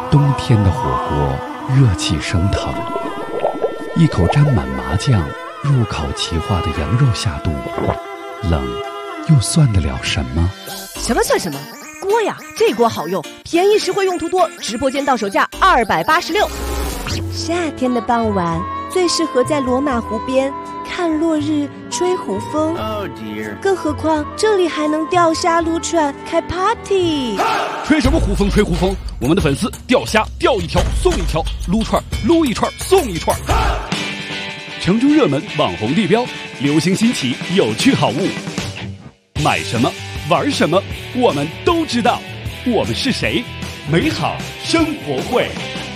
冬天的火锅热气升腾，一口沾满麻酱入烤齐化的羊肉下肚，冷又算得了什么？ 什么算什么？锅呀，这锅好用，便宜实惠，用途多，直播间到手价286。夏天的傍晚，最适合在罗马湖边看落日、吹湖风。 Oh dear！ 更何况这里还能钓虾、撸串、开 party。 吹什么湖风？吹湖风！我们的粉丝钓虾钓一条送一条，撸串撸一串送一串。城中热门网红地标，流行新奇有趣好物，买什么玩什么我们都知道。我们是谁？美好生活会。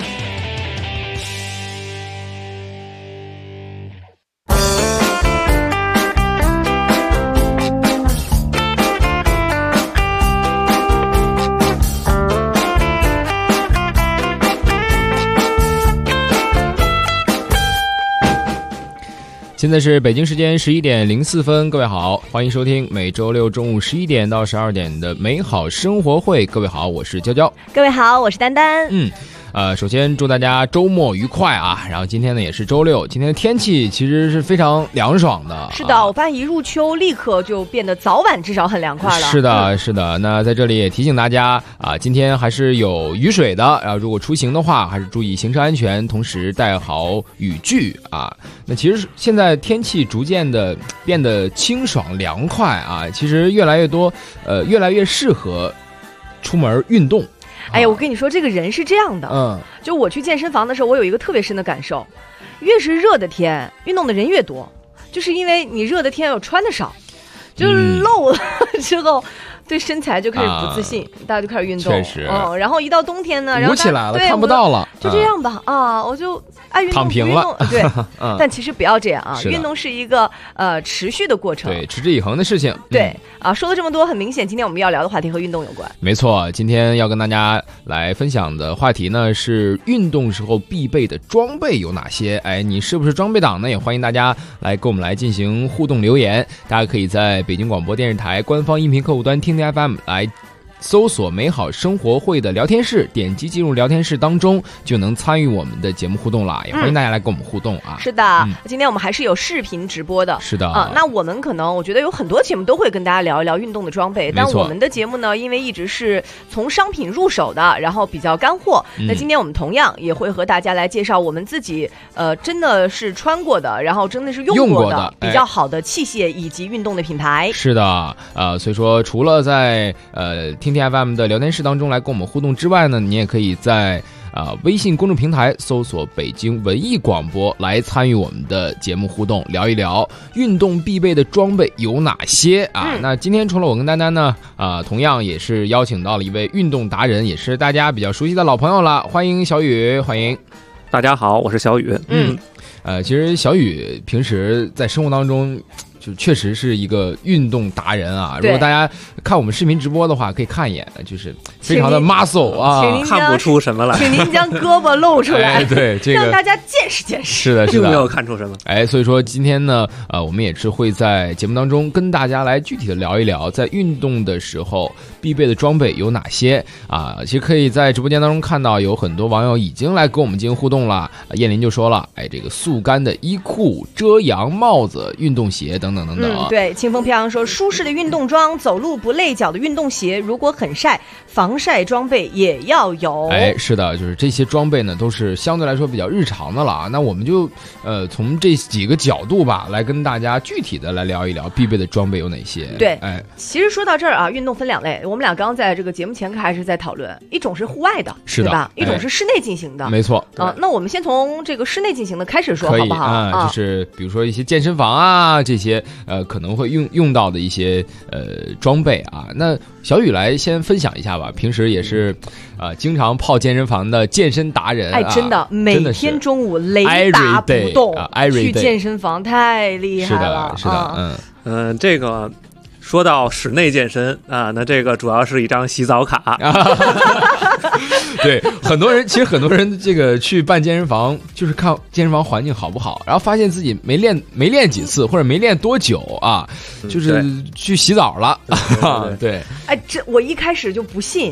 现在是北京时间11点04分，各位好，欢迎收听每周六中午11点到12点的美好生活会。各位好，我是娇娇。 各位好，我是丹丹。 首先祝大家周末愉快啊！然后今天呢也是周六，今天的天气其实是非常凉爽的。 是的，我发现一入秋立刻就变得早晚至少很凉快了。 是的，是的。那在这里也提醒大家啊，今天还是有雨水的，然后如果出行的话，还是注意行车安全，同时带好雨具啊。那其实现在天气逐渐的变得清爽凉快啊，其实越来越多，越来越适合出门运动。 哎呀，我跟你说，这个人是这样的，就我去健身房的时候，我有一个特别深的感受，越是热的天，运动的人越多，就是因为你热的天又穿的少，就是露了之后，对身材就开始不自信，大家就开始运动。 确实， 然后一到冬天呢，然后捂起来了，看不到了， 就这样吧，我就爱运动， 躺平了。 对，但其实不要这样啊，运动是一个持续的过程， 对，持之以恒的事情。 对说了这么多，很明显，今天我们要聊的话题和运动有关。 没错，今天要跟大家来分享的话题呢是运动时候必备的装备有哪些？哎，你是不是装备党呢？也欢迎大家来跟我们来进行互动留言。大家可以在北京广播电视台官方音频客户端听听 FM 来搜索美好生活会的聊天室，点击进入聊天室当中就能参与我们的节目互动了，也欢迎大家来跟我们互动啊。 是的，今天我们还是有视频直播的。 是的那我们可能我觉得有很多节目都会跟大家聊一聊运动的装备，但我们的节目呢，因为一直是从商品入手的，然后比较干货，那今天我们同样也会和大家来介绍我们自己真的是穿过的，然后真的是用过的比较好的器械以及运动的品牌。 是的，所以说除了在听听 FM 的聊天室当中来跟我们互动之外呢，你也可以在微信公众平台搜索北京文艺广播来参与我们的节目互动，聊一聊运动必备的装备有哪些啊。那今天除了我跟丹丹呢同样也是邀请到了一位运动达人，也是大家比较熟悉的老朋友了，欢迎小雨。欢迎大家好，我是小雨。 其实小雨平时在生活当中就确实是一个运动达人啊！如果大家看我们视频直播的话，可以看一眼，就是非常的 muscle 啊， 看不出什么来。 请您将胳膊露出来， 对，这个让大家见识见识。 是的，是的， 并没有看出什么。 所以说今天呢，我们也是会在节目当中跟大家来具体的聊一聊，在运动的时候必备的装备有哪些啊？其实可以在直播间当中看到有很多网友已经来跟我们进行互动了。燕林就说了，这个速干的衣裤、遮阳帽子、运动鞋等等等等。 对，清风飘扬说，舒适的运动装，走路不累脚的运动鞋，如果很晒，防晒装备也要有。 是的，就是这些装备呢，都是相对来说比较日常的了啊。那我们就从这几个角度吧，来跟大家具体的来聊一聊必备的装备有哪些。 对，其实说到这儿啊，运动分两类，我们俩刚刚在这个节目前开始在讨论，一种是户外的， 是的， 对吧？一种是室内进行的， 没错。 那我们先从这个室内进行的开始说， 可以好不好？ 就是比如说一些健身房啊，这些可能会用到的一些装备啊。那小雨来先分享一下吧，平时也是经常泡健身房的健身达人。 真的每天中午雷打不动去健身房，太厉害了。 是的， 这个说到室内健身啊，那这个主要是一张洗澡卡。 对，其实很多人这个去办健身房，就是看健身房环境好不好，然后发现自己没练几次或者没练多久啊，就是去洗澡了。对， 这我一开始就不信。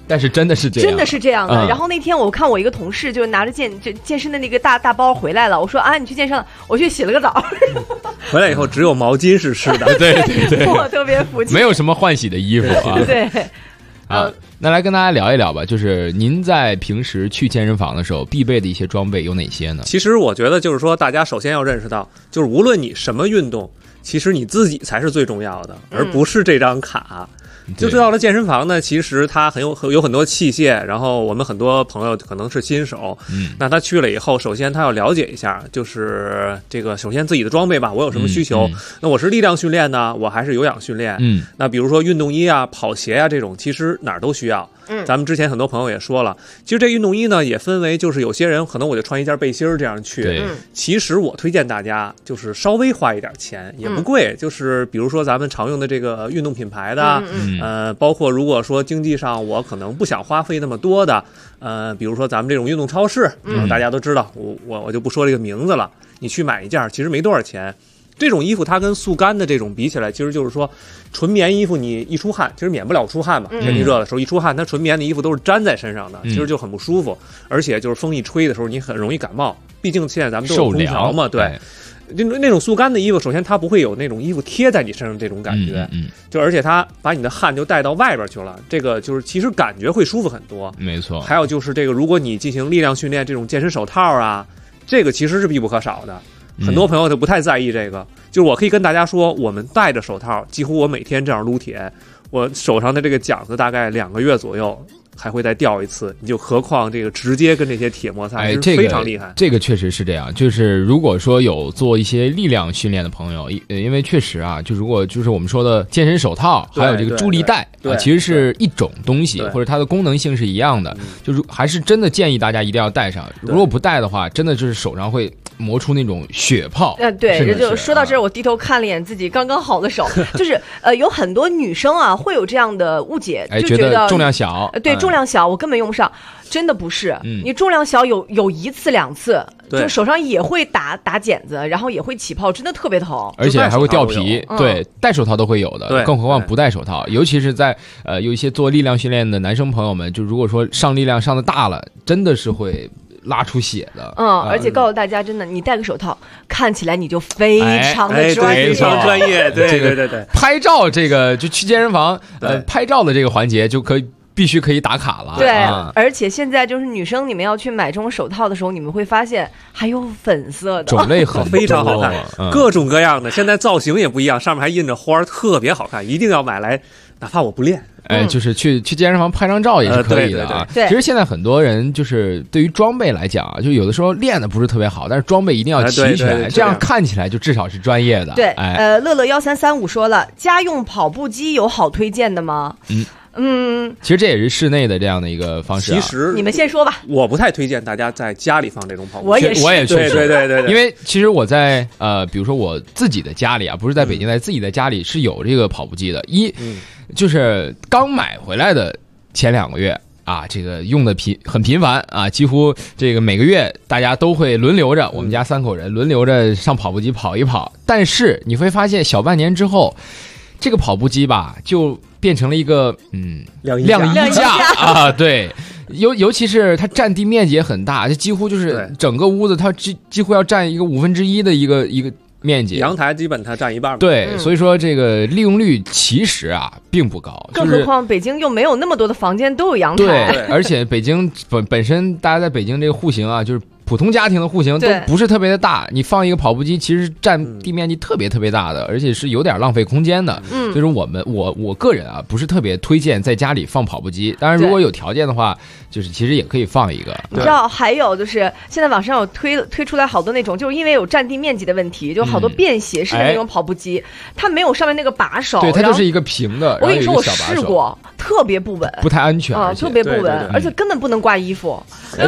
但是真的是这样， 真的是这样的。然后那天我看我一个同事就拿着健身的那个大包回来了，我说啊，你去健身了？我去洗了个澡， 回来以后只有毛巾是湿的。 对对对， 我特别服气， 没有什么换洗的衣服啊。 对。 那来跟大家聊一聊吧，就是您在平时去健身房的时候必备的一些装备有哪些呢？ 其实我觉得就是说，大家首先要认识到，就是无论你什么运动，其实你自己才是最重要的，而不是这张卡。就是到了健身房呢，其实它有很多器械，然后我们很多朋友可能是新手，那他去了以后，首先他要了解一下，就是这个首先自己的装备吧，我有什么需求？那我是力量训练呢，我还是有氧训练？那比如说运动衣啊、跑鞋啊这种，其实哪儿都需要。咱们之前很多朋友也说了，其实这运动衣呢也分为，就是有些人可能我就穿一件背心这样去，其实我推荐大家就是稍微花一点钱，也不贵，就是比如说咱们常用的这个运动品牌的，包括如果说经济上我可能不想花费那么多的，比如说咱们这种运动超市，大家都知道，我就不说这个名字了，你去买一件其实没多少钱。这种衣服它跟速干的这种比起来，其实就是说纯棉衣服你一出汗，其实免不了出汗嘛，天气热的时候一出汗，它纯棉的衣服都是粘在身上的，其实就很不舒服，而且就是风一吹的时候你很容易感冒，毕竟现在咱们都有空调嘛，对。那种速干的衣服，首先它不会有那种衣服贴在你身上这种感觉，就而且它把你的汗就带到外边去了，这个就是其实感觉会舒服很多。 没错。还有就是这个，如果你进行力量训练，这种健身手套啊，这个其实是必不可少的。很多朋友都不太在意这个，就是我可以跟大家说，我们戴着手套，几乎我每天这样撸铁，我手上的这个茧子大概2个月左右还会再掉一次，你就何况这个直接跟这些铁摩擦，是非常厉害。 这个确实是这样，就是如果说有做一些力量训练的朋友，因为确实啊，就如果就是我们说的健身手套，还有这个助力带啊，其实是一种东西，或者它的功能性是一样的，就是还是真的建议大家一定要带上。如果不带的话，真的就是手上会磨出那种血泡。 对，就说到这儿，我低头看了一眼自己刚刚好的手，就是有很多女生啊会有这样的误解，就觉得重量小， 对，重量小我根本用不上，真的不是。你重量小有一次两次，就手上也会打茧子，然后也会起泡，真的特别疼， 而且还会掉皮。对，戴手套都会有的，更何况不戴手套。尤其是在有一些做力量训练的男生朋友们，就如果说上力量上的大了，真的是会拉出血的。 而且告诉大家，真的，你戴个手套，看起来你就非常的专业， 非常专业。对， 拍照这个就去健身房，拍照的这个环节就必须可以打卡了。 对，而且现在就是女生，你们要去买这种手套的时候，你们会发现还有粉色的， 种类很多， 非常好看，各种各样的。现在造型也不一样，上面还印着花，特别好看，一定要买来，哪怕我不练。 就是去健身房拍张照也是可以的啊。 对， 其实现在很多人就是对于装备来讲啊，就有的时候练的不是特别好，但是装备一定要齐全，这样看起来就至少是专业的。 对，乐乐1335说了，家用跑步机有好推荐的吗？ 其实这也是室内的这样的一个方式。 其实你们先说吧。 我不太推荐大家在家里放这种跑步机。 我也确实， 对， 因为其实我在比如说我自己的家里啊，不是在北京，在自己的家里是有这个跑步机的。就是刚买回来的前2个月啊，这个用的很频繁啊，几乎这个每个月大家都会轮流着，我们家3口人轮流着上跑步机跑一跑。但是你会发现小半年之后，这个跑步机吧就变成了一个晾衣架啊，对，尤其是它占地面积也很大，就几乎就是整个屋子它几乎要占一个1/5的一个面积， 阳台基本它占一半。 对，所以说这个利用率其实啊并不高， 更何况北京又没有那么多的房间都有阳台。 对，而且北京本身大家在北京这个户型啊，就是普通家庭的户型都不是特别的大，你放一个跑步机其实占地面积特别特别大的，而且是有点浪费空间的。所以说我个人啊不是特别推荐在家里放跑步机，当然如果有条件的话，就是其实也可以放一个。 你知道还有就是现在网上有推出来好多那种，就是因为有占地面积的问题，就好多便携式的那种跑步机，它没有上面那个把手， 对，它就是一个平的。 我跟你说，我试过，特别不稳， 不太安全啊，特别不稳，而且根本不能挂衣服。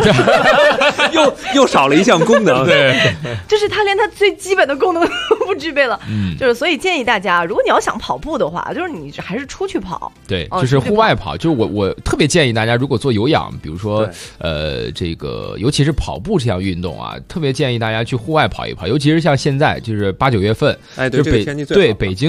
又少了一项功能。 对， 就是它连它最基本的功能都不具备了。就是所以建议大家，如果你要想跑步的话，就是你还是出去跑。 对，就是户外跑。就是我特别建议大家，如果做有氧，比如说这个尤其是跑步这项运动啊，特别建议大家去户外跑一跑。尤其是像现在就是8、9月份， 对，这个天气最好。 对，北京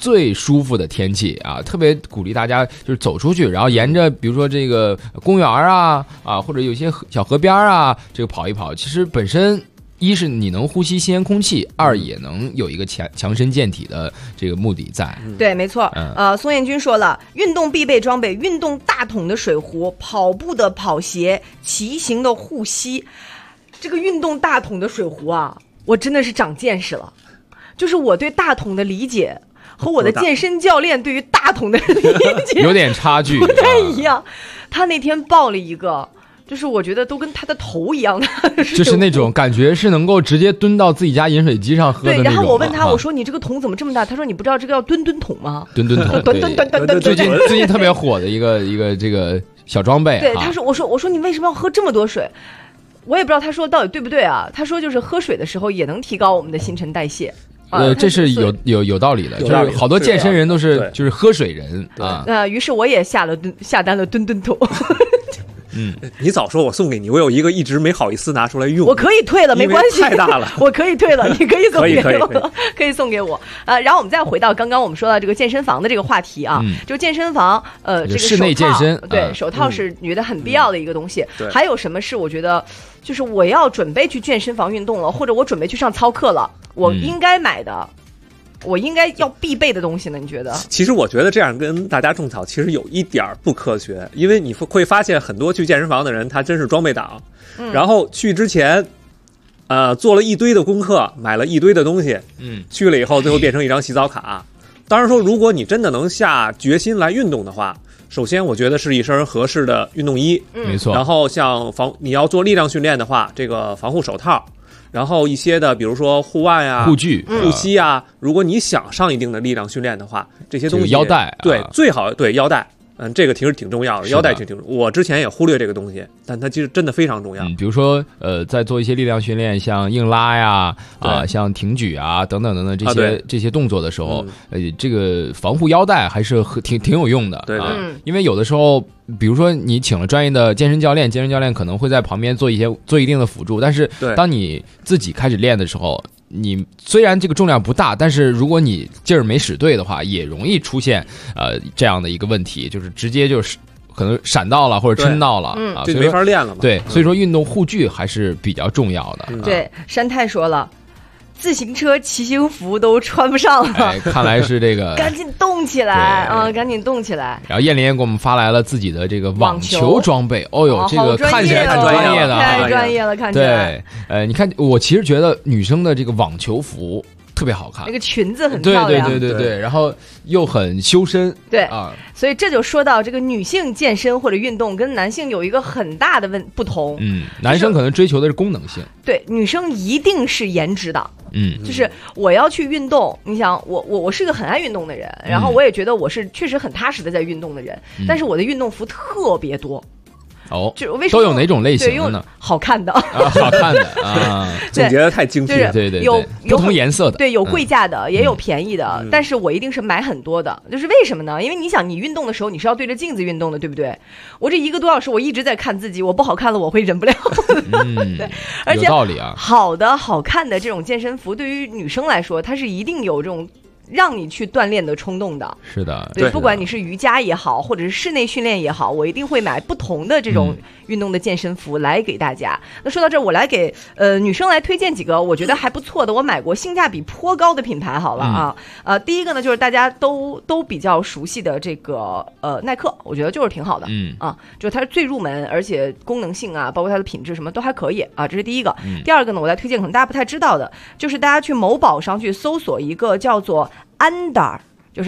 最舒服的天气啊，特别鼓励大家就是走出去，然后沿着比如说这个公园啊或者有些小河边啊，这个跑一跑，其实本身一是你能呼吸新鲜空气，二也能有一个强身健体的这个目的在。 对，没错。宋彦军说了，运动必备装备：运动大桶的水壶、跑步的跑鞋、骑行的护膝。这个运动大桶的水壶啊，我真的是长见识了。就是我对大桶的理解和我的健身教练对于大桶的理解有点差距， 不太一样。他那天报了一个，就是我觉得都跟他的头一样的， 就是那种感觉是能够直接蹲到自己家饮水机上喝的那种。 对，然后我问他，我说你这个桶怎么这么大？他说你不知道这个叫吨桶吗？ 吨桶，最近特别火的一个这个小装备。 对，他说我说你为什么要喝这么多水？我也不知道他说到底对不对啊？他说就是喝水的时候也能提高我们的新陈代谢。 这是有道理的，就是好多健身人都是就是喝水人啊。 于是我也下单了吨桶。 你早说我送给你，我有一个一直没好意思拿出来用。 我可以退了，没关系， 太大了， 我可以退了，你可以送给我，可以送给我。然后我们再回到刚刚我们说到这个健身房的这个话题啊，就健身房，这个室内健身， 对，手套是觉得很必要的一个东西。还有什么是我觉得，就是我要准备去健身房运动了，或者我准备去上操课了，我应该买的。我应该要必备的东西呢？你觉得？ 其实我觉得这样跟大家种草其实有一点不科学，因为你会发现很多去健身房的人他真是装备党，然后去之前做了一堆的功课，买了一堆的东西，去了以后最后变成一张洗澡卡。当然说如果你真的能下决心来运动的话，首先我觉得是一身合适的运动衣， 没错。 然后像你要做力量训练的话，这个防护手套。然后一些的，比如说护腕啊、 护具、 护膝啊，如果你想上一定的力量训练的话，这些东西， 腰带， 对，最好对腰带，这个其实挺重要的，腰带挺重要。我之前也忽略这个东西，但它其实真的非常重要。 比如说在做一些力量训练，像硬拉呀像挺举啊等等等等这些动作的时候，这个防护腰带还是挺有用的。 对， 因为有的时候。比如说你请了专业的健身教练可能会在旁边做一定的辅助，但是当你自己开始练的时候，你虽然这个重量不大，但是如果你劲儿没使对的话，也容易出现这样的一个问题，就是直接就是可能闪到了或者抻到了就没法练了嘛。 对，所以说运动护具还是比较重要的。 对，山太说了。自行车、骑行服都穿不上了， 看来是这个， 赶紧动起来啊！赶紧动起来。 然后燕玲也给我们发来了自己的这个网球装备，哦呦，这个看起来很专业的， 太专业了，看起来。 对，你看，我其实觉得女生的这个网球服特别好看， 那个裙子很漂亮， 对，然后又很修身， 对啊，所以这就说到这个女性健身或者运动跟男性有一个很大的不同， 男生可能追求的是功能性， 对，女生一定是颜值党，就是我要去运动，你想我是个很爱运动的人，然后我也觉得我是确实很踏实的在运动的人，但是我的运动服特别多。就为什么都有哪种类型的呢？ 好看的， 好看的啊， 总结的太精辟了。 对， 有不同颜色的， 对，有贵价的，也有便宜的，但是我一定是买很多的。就是为什么呢？因为你想，你运动的时候你是要对着镜子运动的，对不对？我这1个多小时我一直在看自己，我不好看了我会忍不了。对，而且有道理啊。 好看的这种健身服，对于女生来说，它是一定有这种。让你去锻炼的冲动的， 是的， 对，不管你是瑜伽也好，或者是室内训练也好，我一定会买不同的这种运动的健身服来给大家。那说到这儿，我来给女生来推荐几个我觉得还不错的，我买过性价比颇高的品牌好了啊。第一个呢就是大家都比较熟悉的这个耐克，我觉得就是挺好的，就是它是最入门，而且功能性啊，包括它的品质什么都还可以啊，这是第一个。第二个呢，我来推荐可能大家不太知道的，就是大家去某宝上去搜索一个叫做Andar， 就是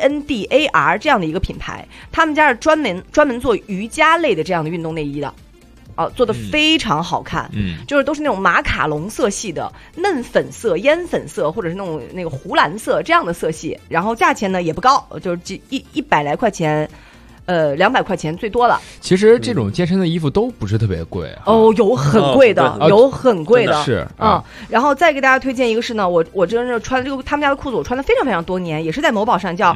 ANDAR 这样的一个品牌，他们家是专门做瑜伽类的这样的运动内衣的，做的非常好看，就是都是那种马卡龙色系的嫩粉色、烟粉色，或者是那个湖蓝色这样的色系，然后价钱呢也不高，就是100来块钱。200块钱最多了。 其实这种健身的衣服都不是特别贵有很贵的，有很贵的， 是然后再给大家推荐一个是呢，我真是穿这个他们家的裤子，我穿的非常非常多年，也是在某宝上，叫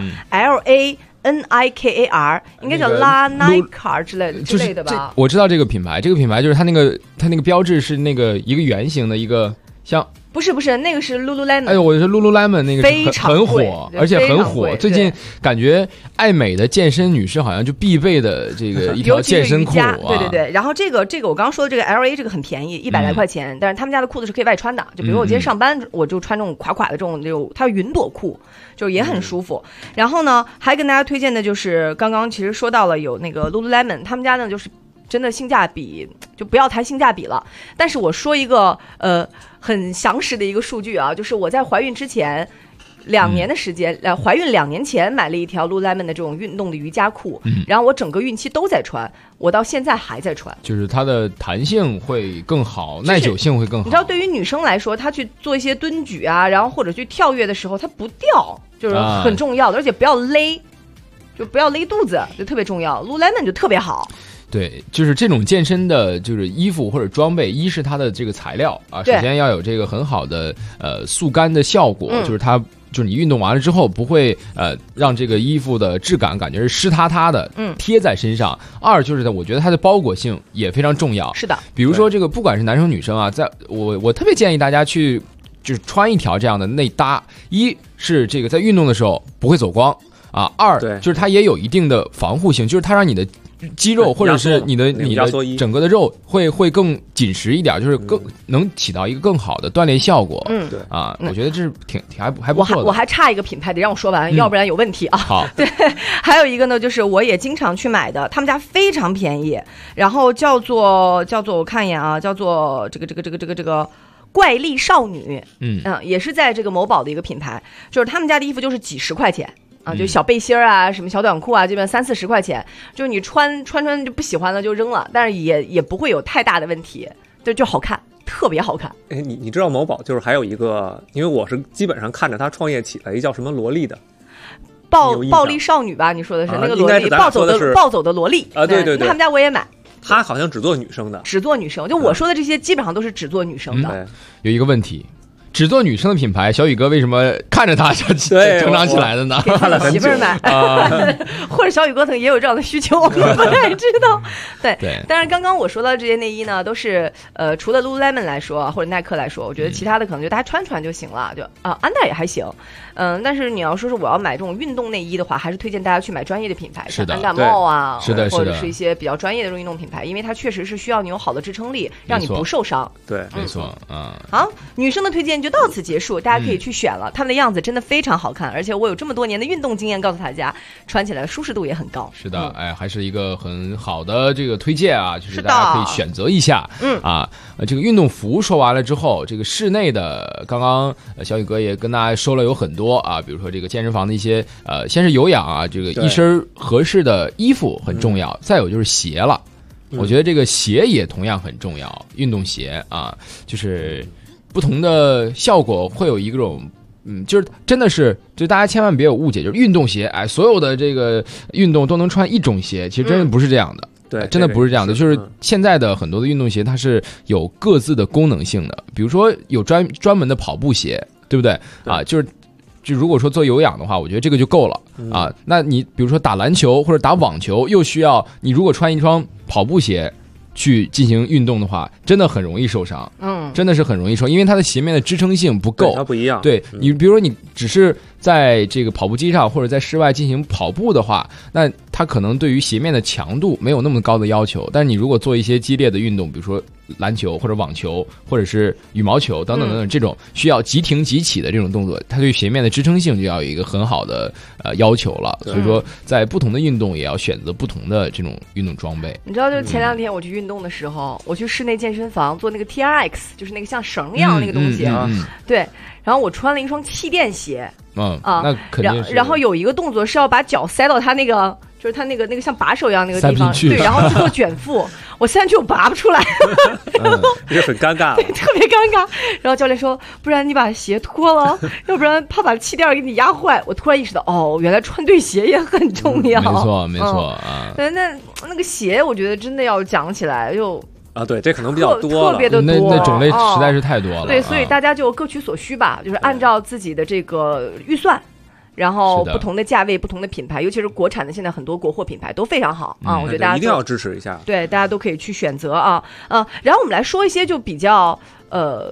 LANIKAR， 应该叫拉耐卡之类的吧。 我知道这个品牌，就是它那个标志是那个一个圆形的一个像不是，那个是 Lululemon。 哎呦，我觉得 Lululemon 那个很火，而且很火。最近感觉爱美的健身女士好像就必备的这个一条健身裤啊。 对。然后这个我刚刚说的这个 LA 这个很便宜，100来块钱，但是他们家的裤子是可以外穿的。就比如我今天上班，我就穿这种垮垮的这种它是云朵裤，就也很舒服。然后呢，还跟大家推荐的就是刚刚其实说到了有那个 Lululemon， 他们家呢就是真的性价比，就不要谈性价比了。但是我说一个很详实的一个数据啊，就是我在怀孕之前2年的时间，怀孕2年前买了一条 Lululemon 的这种运动的瑜伽裤，然后我整个孕期都在穿，我到现在还在穿。就是它的弹性会更好，耐久性会更好。 你知道，对于女生来说，她去做一些蹲举啊，然后或者去跳跃的时候，它不掉，就是很重要的，而且不要勒，就不要勒肚子，就特别重要。Lululemon 就特别好。 对，就是这种健身的，就是衣服或者装备，一是它的这个材料啊，首先要有这个很好的速干的效果，就是它就是你运动完了之后不会让这个衣服的质感感觉是湿塌塌的，贴在身上。二就是我觉得它的包裹性也非常重要。 是的， 比如说这个不管是男生女生啊，我特别建议大家去就是穿一条这样的内搭，一是这个在运动的时候不会走光啊，二就是它也有一定的防护性，就是它让你的肌肉或者是你的整个的肉会更紧实一点，就是更能起到一个更好的锻炼效果。 对啊，我觉得这是还不错的。 我还差一个品牌得让我说完，要不然有问题啊。 好， 对，还有一个呢，就是我也经常去买的，他们家非常便宜，然后叫做我看一眼啊，叫做这个怪力少女，也是在这个某宝的一个品牌，就是他们家的衣服就是几十块钱。啊，就小背心啊，什么小短裤啊，这边30-40块钱，就是你穿就不喜欢了就扔了，但是也不会有太大的问题，就好看，特别好看。 哎，你知道某宝就是还有一个，因为我是基本上看着他创业起来，一叫什么萝莉的。 暴力少女吧？你说的是那个萝莉，暴走的萝莉啊？对， 他们家我也买。 他好像只做女生的， 只做女生。就我说的这些，基本上都是只做女生的。 有一个问题。只做女生的品牌，小宇哥为什么看着它成长起来的呢？ 给媳妇儿买或者小宇哥可能也有这样的需求，我不太知道。对，但是刚刚我说到这些内衣呢，都是除了 Lululemon 来说或者耐克来说，我觉得其他的可能就大家穿就行了，就安踏也还行。但是你要说是我要买这种运动内衣的话，还是推荐大家去买专业的品牌，像安踏帽啊， 是的， 或者是一些比较专业的运动品牌，因为它确实是需要你有好的支撑力，让你不受伤。 对， 没错。 好，女生的推荐就到此结束，大家可以去选了，他们的样子真的非常好看，而且我有这么多年的运动经验，告诉大家穿起来的舒适度也很高。 是的，还是一个很好的这个推荐啊，就是大家可以选择一下。这个运动服说完了之后，这个室内的刚刚小宇哥也跟大家说了有很多啊，比如说这个健身房的一些先是有氧啊，这个一身合适的衣服很重要，再有就是鞋了。我觉得这个鞋也同样很重要，运动鞋啊，就是不同的效果会有一种，就是真的是，就大家千万别有误解，就是运动鞋，所有的这个运动都能穿一种鞋，其实真的不是这样的。 对， 真的不是这样的，就是现在的很多的运动鞋，它是有各自的功能性的，比如说有专门的跑步鞋，对不对？啊，就如果说做有氧的话，我觉得这个就够了啊。那你比如说打篮球或者打网球，又需要你如果穿一双跑步鞋去进行运动的话，真的很容易受伤。真的是很容易受，因为它的鞋面的支撑性不够， 它不一样。 对，你比如说你只是在这个跑步机上或者在室外进行跑步的话，那它可能对于鞋面的强度没有那么高的要求。但是你如果做一些激烈的运动，比如说篮球或者网球或者是羽毛球等等这种需要即停即起的这种动作，它对鞋面的支撑性就要有一个很好的要求了。所以说在不同的运动也要选择不同的这种运动装备。 你知道，就前2天我去运动的时候，我去室内健身房做那个 TRX， 就是那个像绳一样那个东西对，然后我穿了一双气垫鞋。 那肯定是。 然后有一个动作是要把脚塞到它那个，就是它那个像把手一样那个地方，对，然后去做卷腹。我现在就拔不出来， 这很尴尬， 对，特别尴尬。然后教练说，不然你把鞋脱了，要不然怕把气垫给你压坏。我突然意识到，原来穿对鞋也很重要。 没错对，那个鞋，我觉得真的要讲起来就。 对，这可能比较多了， 特别的多， 那种类实在是太多了。 对，所以大家就各取所需吧，就是按照自己的这个预算，然后不同的价位、不同的品牌，尤其是国产的，现在很多国货品牌都非常好啊。我觉得大家一定要支持一下。 对，大家都可以去选择啊。然后我们来说一些就比较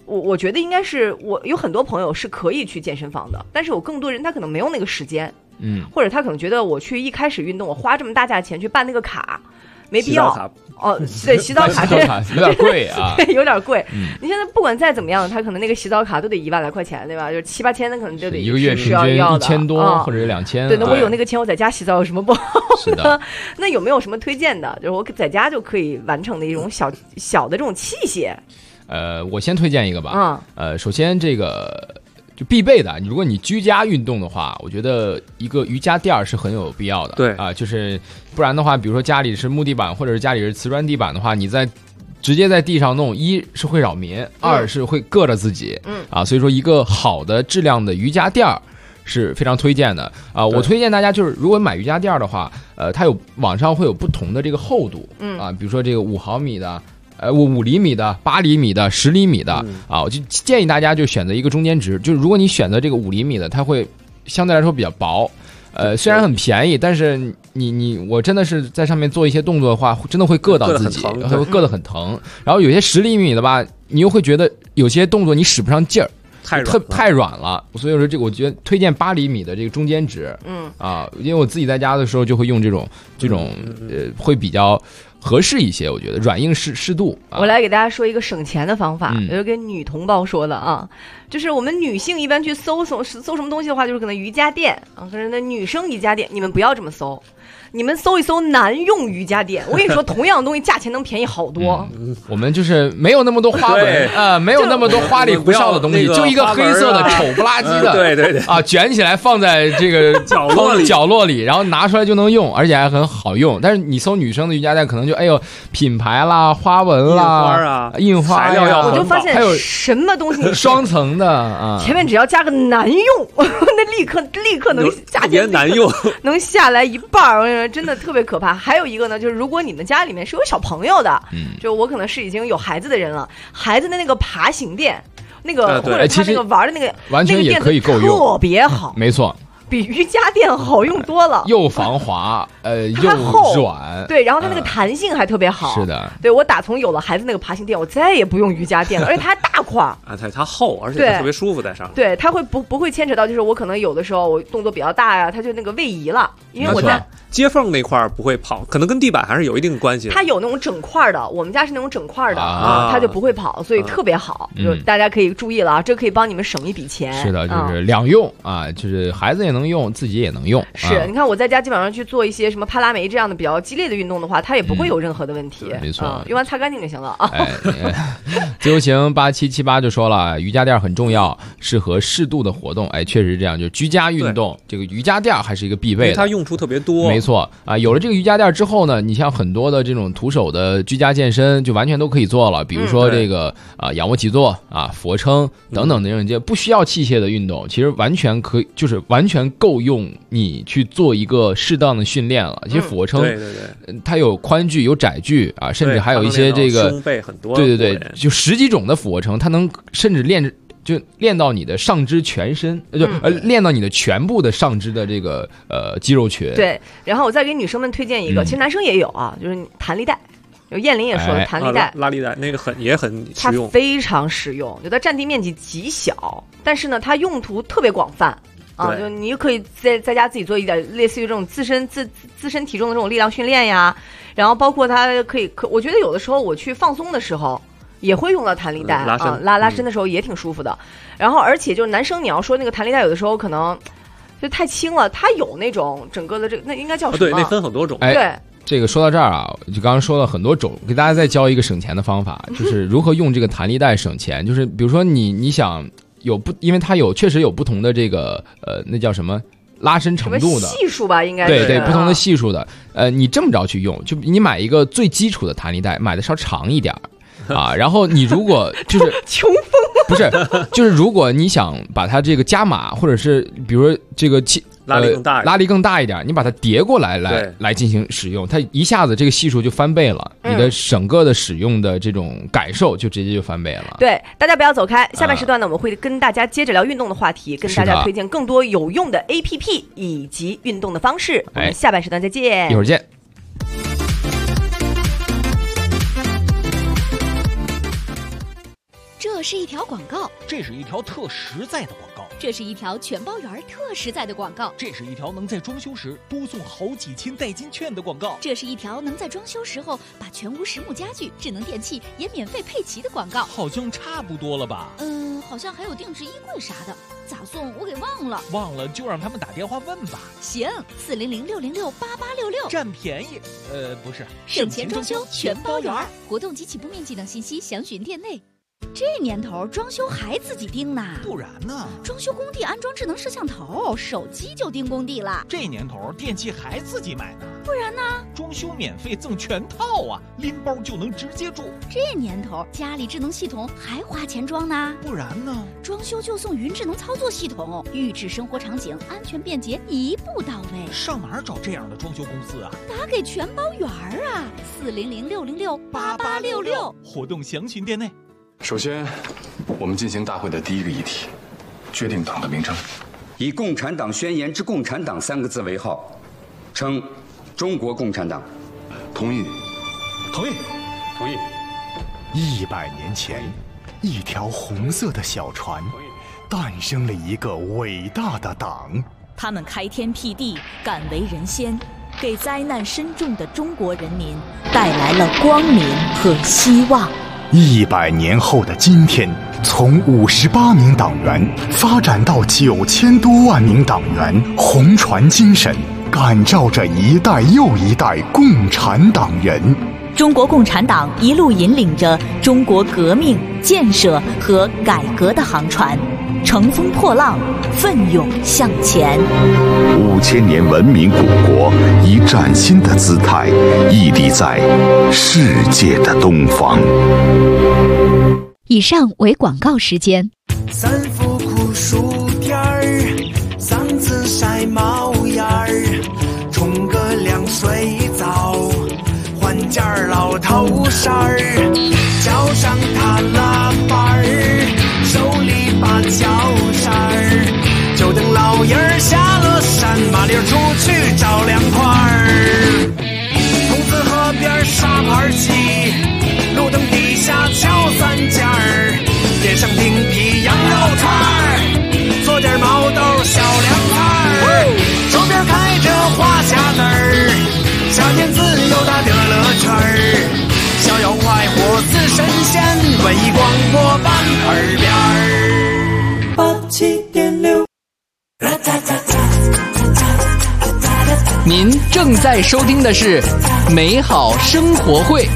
我觉得应该是我有很多朋友是可以去健身房的，但是有更多人他可能没有那个时间，或者他可能觉得我去一开始运动，我花这么大价钱去办那个卡，没必要。对，洗澡卡有点贵啊， 对，有点贵。你现在不管再怎么样，他可能那个洗澡卡都得1万来块钱，对吧？就7、8千，那可能就得一个月平均1000多或者是2000。 对，那我有那个钱，我在家洗澡有什么不好是的。 那有没有什么推荐的？就是我在家就可以完成的一种小的这种器械？ 我先推荐一个吧。首先这个就必备的，如果你居家运动的话，我觉得一个瑜伽垫是很有必要的。 对啊，就是不然的话，比如说家里是木地板或者是家里是瓷砖地板的话，你直接在地上弄，一是会扰民，二是会硌着自己。所以说一个好的质量的瑜伽垫是非常推荐的啊。我推荐大家就是如果买瑜伽垫的话，它网上会有不同的这个厚度比如说这个5毫米的。5厘米的、8厘米的、10厘米的我就建议大家就选择一个中间值。就是如果你选择这个5厘米的，它会相对来说比较薄，虽然很便宜，但是我真的是在上面做一些动作的话，真的会硌到自己，会硌得很疼。然后有些10厘米的吧，你又会觉得有些动作你使不上劲儿。太软了，所以说这个我觉得推荐8厘米的这个中间值。因为我自己在家的时候就会用这种会比较合适一些，我觉得软硬适度。 我来给大家说一个省钱的方法，也是给女同胞说的啊，就是我们女性一般去搜什么东西的话，就是可能瑜伽垫可是那女生瑜伽垫，你们不要这么搜。你们搜一搜男用瑜伽垫，我跟你说，同样的东西价钱能便宜好多。 我们就是没有那么多花纹没有那么多花里胡哨的东西，就一个黑色的丑不拉几的， 对卷起来放在这个角落里，然后拿出来就能用，而且还很好用。但是你搜女生的瑜伽垫，可能就品牌啦、花纹啦、印花呀， 我就发现还有什么东西双层的前面只要加个男用，那立刻能价钱难用， 能下来一半。真的特别可怕。还有一个呢，就是如果你们家里面是有小朋友的，就我可能是已经有孩子的人了，孩子的那个爬行垫，那个或者他那个玩的那个完全也可以够用， 特别好， 没错。 比瑜伽垫好用多了， 又防滑，又软， 对，然后它那个弹性还特别好。 是的， 对，我打从有了孩子那个爬行垫，我再也不用瑜伽垫了，而且它还大块它厚，而且它特别舒服在上面。 对，它会不会牵扯到，就是我可能有的时候我动作比较大呀，它就那个位移了，因为我在接缝那块不会跑，可能跟地板还是有一定关系的。 它有那种整块的，我们家是那种整块的它就不会跑，所以特别好。就大家可以注意了这可以帮你们省一笔钱。 是的，就是两用就是孩子也能用，自己也能用。 是，你看我在家基本上去做一些什么帕拉梅这样的比较激烈的运动的话，它也不会有任何的问题。 没错， 用完擦干净就行了啊。 自由行8778就说了，瑜伽垫很重要，适合适度的活动。确实是这样，就是居家运动，这个瑜伽垫还是一个必备的， 它用处特别多。 没错有了这个瑜伽垫之后呢，你像很多的这种徒手的居家健身就完全都可以做了，比如说这个仰卧起坐俯卧撑等等的这种不需要器械的运动，其实完全可以，就是完全够用你去做一个适当的训练了。其实俯卧撑它有宽距有窄距甚至还有一些这个胸背很多， 对，就10几种的俯卧撑，它能甚至练到你的上肢全身，练到你的全部的上肢的这个肌肉群。 对，然后我再给女生们推荐一个，其实男生也有就是弹力带。有燕玲也说了，弹力带、 拉力带那个也很实用， 它非常实用，就它占地面积极小，但是呢，它用途特别广泛就你可以在家自己做一点类似于这种自身体重的这种力量训练呀，然后包括它可我觉得有的时候我去放松的时候也会用到弹力带拉伸的时候也挺舒服的。然后而且就是男生你要说那个弹力带有的时候可能就太轻了，它有那种整个的这个那应该叫什么？ 对，那分很多种。 对。 这个说到这儿就刚刚说了很多种，给大家再教一个省钱的方法，就是如何用这个弹力带省钱。就是比如说你想因为它确实有不同的这个那叫什么拉伸程度的系数吧，应该是对不同的系数的。你这么着去用，就你买一个最基础的弹力带，买的稍长一点然后你如果就是穷疯不是，就是如果你想把它这个加码，或者是比如说这个拉力更大一点，你把它叠过来进行使用，它一下子这个系数就翻倍了，你的整个的使用的这种感受就直接就翻倍了。 对，大家不要走开，下半时段呢，我们会跟大家接着聊运动的话题，跟大家推荐更多有用的 APP 以及运动的方式。我们下半时段再见， 一会儿见。 这这是一条广告， 这是一条特实在的广告， 这是一条全包圆特实在的广告， 这是一条能在装修时多送好几千代金券的广告， 这是一条能在装修时候把全屋实木家具、智能电器也免费配齐的广告。 好像差不多了吧？ 好像还有定制衣柜啥的，咋送我给忘了。 忘了就让他们打电话问吧。 行，400-606-8866， 占便宜。不是， 省钱装修全包圆，活动及起步面积等信息详询店内。这年头装修还自己盯呢？ 不然呢？ 装修工地安装智能摄像头，手机就盯工地了。 这年头电器还自己买呢？ 不然呢？ 装修免费赠全套啊，拎包就能直接住。 这年头家里智能系统还花钱装呢？ 不然呢？ 装修就送云智能操作系统，预制生活场景，安全便捷，一步到位。 上哪儿找这样的装修公司啊？ 打给全包圆啊，400-606-8866， 活动详询店内。 首先，我们进行大会的第一个议题，决定党的名称， 以《共产党宣言》之共产党3个字为号，称中国共产党。 同意。 同意。 同意。 100年前，一条红色的小船，诞生了一个伟大的党。 他们开天辟地，敢为人先，给灾难深重的中国人民带来了光明和希望。 100年后的今天，从58名党员发展到9000多万名党员，红船精神感召着一代又一代共产党人。 中国共产党一路引领着中国革命、建设和改革的航船，乘风破浪，奋勇向前。 5000年文明古国以崭新的姿态屹立在世界的东方。 以上为广告时间。 三伏酷暑天儿，嗓子晒冒烟儿，冲个凉水澡，换件老头衫儿，脚上踏拉板儿，手里把脚扇儿，就等老爷儿下了山，麻利儿出去找凉快儿。筒子河边沙盘棋，路灯底下敲三件儿，点上冰皮羊肉串儿，做点毛豆小凉菜儿，周边开着花匣子儿，夏天自由打得了圈儿，逍遥快活似神仙，文艺广播版耳边儿87.6。 您正在收听的是美好生活会。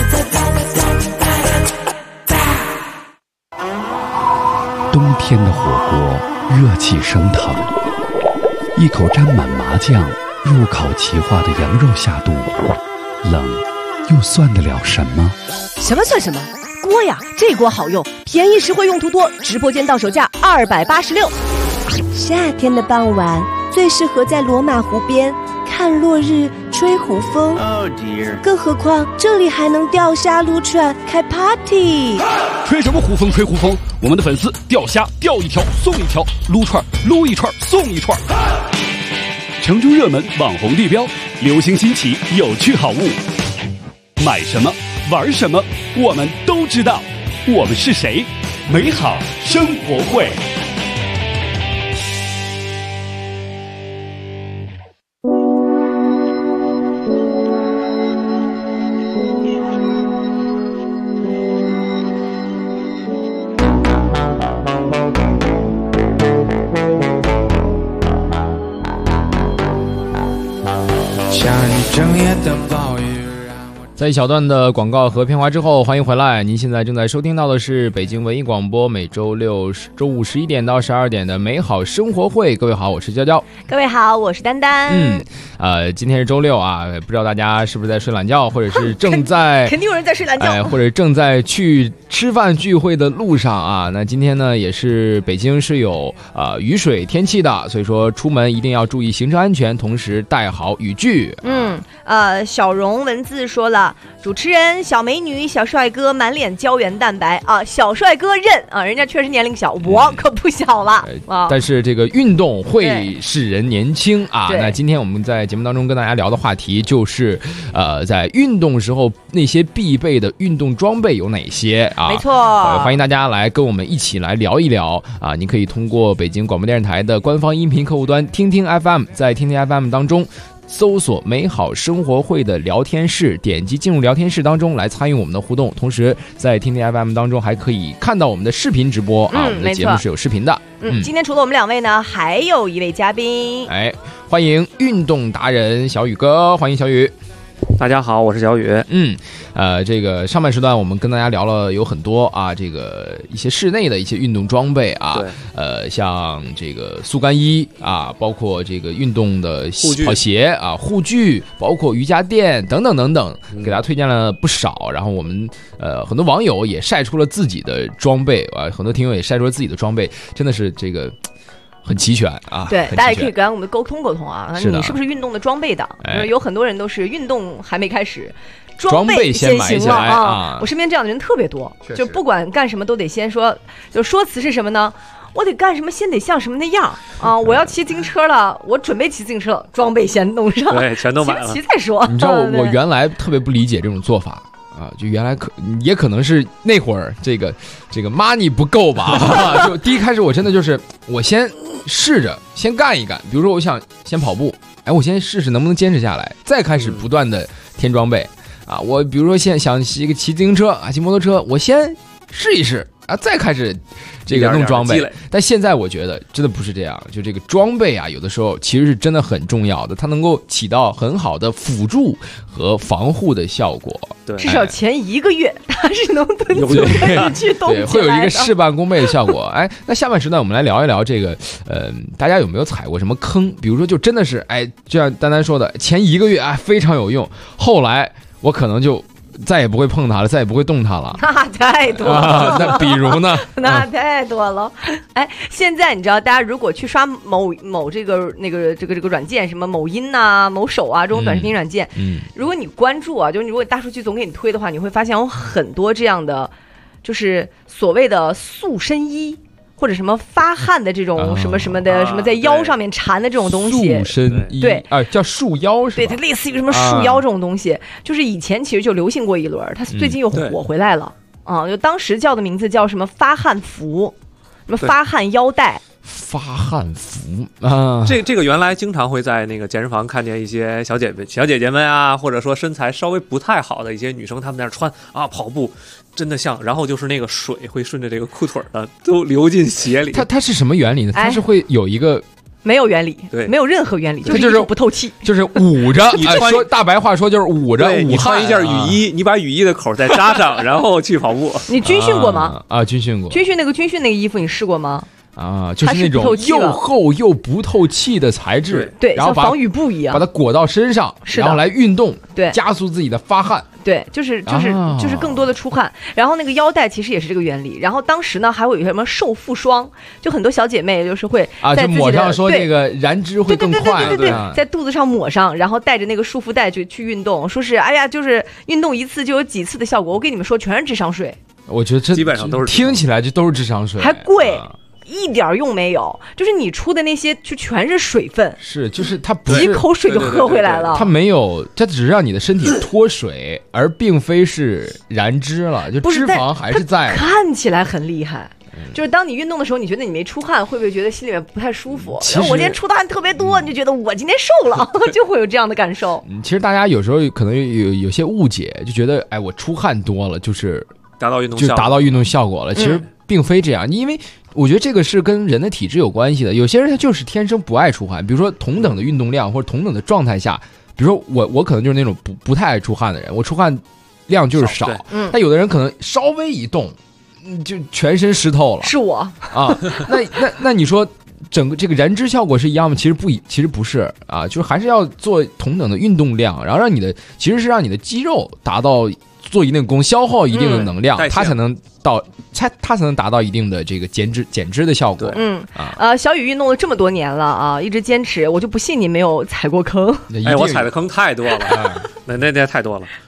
冬天的火锅热气升腾，一口沾满麻酱入烤齐化的羊肉下肚，冷又算得了什么？ 什么算什么？锅呀，这锅好用，便宜实惠，用途多，直播间到手价286。 夏天的傍晚最适合在罗马湖边看落日、吹湖风。更何况这里还能钓虾、撸串、开 party。 吹什么湖风？吹湖风！我们的粉丝钓虾钓一条送一条，撸串撸一串送一串。城中热门网红地标，流行新奇有趣好物，买什么玩什么我们都知道。我们是谁？美好生活会。 在一小段的广告和片花之后，欢迎回来。您现在正在收听到的是北京文艺广播每周六周五11点到12点的美好生活会。各位好，我是娇娇。 各位好，我是丹丹。 今天是周六啊，不知道大家是不是在睡懒觉，或者是正在肯定有人在睡懒觉， 或者正在去吃饭聚会的路上啊。那今天呢，也是北京是有雨水天气的，所以说出门一定要注意行车安全，同时带好雨具。 小荣文字说了。 了，主持人小美女小帅哥满脸胶原蛋白啊，小帅哥认啊，人家确实年龄小，我可不小了啊。 但是这个运动会使人年轻啊。那今天我们在节目当中跟大家聊的话题就是在运动时候那些必备的运动装备有哪些啊？ 没错， 欢迎大家来跟我们一起来聊一聊啊！你可以通过北京广播电视台的官方音频客户端听听 FM， 在听听 FM 当中搜索美好生活会的聊天室，点击进入聊天室当中来参与我们的互动。同时在听听 FM 当中还可以看到我们的视频直播啊，我们的节目是有视频的。 今天除了我们两位呢，还有一位嘉宾， 欢迎运动达人小雨哥，欢迎小雨。 大家好，我是小雨。 这个上半时段我们跟大家聊了有很多啊，这个一些室内的一些运动装备啊，像这个速干衣啊，包括这个运动的跑鞋啊、护具，包括瑜伽垫等等等等，给大家推荐了不少。然后我们很多网友也晒出了自己的装备啊，很多听友也晒出了自己的装备，真的是这个很齐全啊！ 对，大家也可以跟我们沟通沟通啊。你是不是运动的装备党？有很多人都是运动还没开始，装备先行了啊！我身边这样的人特别多，就不管干什么都得先说，就说辞是什么呢？我得干什么，先得像什么那样啊！我要骑自行车了，我准备骑自行车了，装备先弄上， 对，全都买了， 骑再说。 你知道我原来特别不理解这种做法。就原来也可能是那会儿这个 money 不够吧，就第一开始我真的就是我先试着先干一干，比如说我想先跑步，我先试试能不能坚持下来，再开始不断的添装备啊。我比如说现在想骑自行车啊，骑摩托车，我先试一试啊，再开始这个弄装备。但现在我觉得真的不是这样，就这个装备啊，有的时候其实是真的很重要的，它能够起到很好的辅助和防护的效果。 对， 至少前1个月它是能蹲起来去动起来的， 会有一个事半功倍的效果。那下半时段我们来聊一聊这个，大家有没有踩过什么坑？比如说就真的是就像丹丹说的，前1个月非常有用，后来我可能就再也不会碰它了，再也不会动它了。 那太多了。 那比如呢？ 那太多了。现在你知道，大家如果去刷某这个软件，什么某音啊、某手啊这种短视频软件，如果你关注啊，就是如果大数据总给你推的话，你会发现有很多这样的，就是所谓的塑身衣。或者什么发汗的这种什么什么的，什么在腰上面缠的这种东西， 束身衣，对叫束腰是吧？ 对，它类似于什么束腰这种东西，就是以前其实就流行过一轮，它最近又火回来了啊！就当时叫的名字叫什么发汗服，什么发汗腰带。 发汗服啊， 这个原来经常会在那个健身房看见一些小姐姐们啊，或者说身材稍微不太好的一些女生，她们在那穿啊跑步，真的像，然后就是那个水会顺着这个裤腿的都流进鞋里。 它是什么原理呢？它是会有一个。 没有原理，对，没有任何原理，就是不透气， 就是捂着。你说大白话说就是捂着， 你穿一件雨衣，你把雨衣的口再扎上，然后去跑步。 你军训过吗？ 军训过。 军训那个衣服你试过吗？ 就是那种又厚又不透气的材质， 对， 然后像防雨布一样， 把它裹到身上，然后来运动， 对， 加速自己的发汗。 对，就是更多的出汗，然后那个腰带其实也是这个原理。然后当时呢，还会有什么瘦腹霜，就很多小姐妹就是会就抹上说这个燃脂会更快， 对，在肚子上抹上，然后带着那个束缚带去运动，说是就是运动1次就有几次的效果。我跟你们说，全是智商税。 我觉得这基本上都是听起来就都是智商税， 还贵。一点用没有，就是你出的那些就全是水分， 就是它不是几口水就喝回来了， 它没有，它只是让你的身体脱水，而并非是燃脂了，就脂肪还是在。 看起来很厉害，就是当你运动的时候，你觉得你没出汗，会不会觉得心里面不太舒服？然后我今天出的汗特别多，你就觉得我今天瘦了，就会有这样的感受。 其实大家有时候可能有些误解，就觉得我出汗多了就是达到运动效果了，其实并非这样，因为。我觉得这个是跟人的体质有关系的，有些人他就是天生不爱出汗，比如说同等的运动量或者同等的状态下，比如说我可能就是那种不太爱出汗的人，我出汗量就是少，但有的人可能稍微一动，就全身湿透了。 是我啊，那你说整个这个燃脂效果是一样吗？其实不是啊，就是还是要做同等的运动量，然后让你的肌肉达到做一定的功，消耗一定的能量，它才能达到一定的这个减脂的效果。 小雨运动了这么多年了啊，一直坚持，我就不信你没有踩过坑。 我踩的坑太多了，那太多了。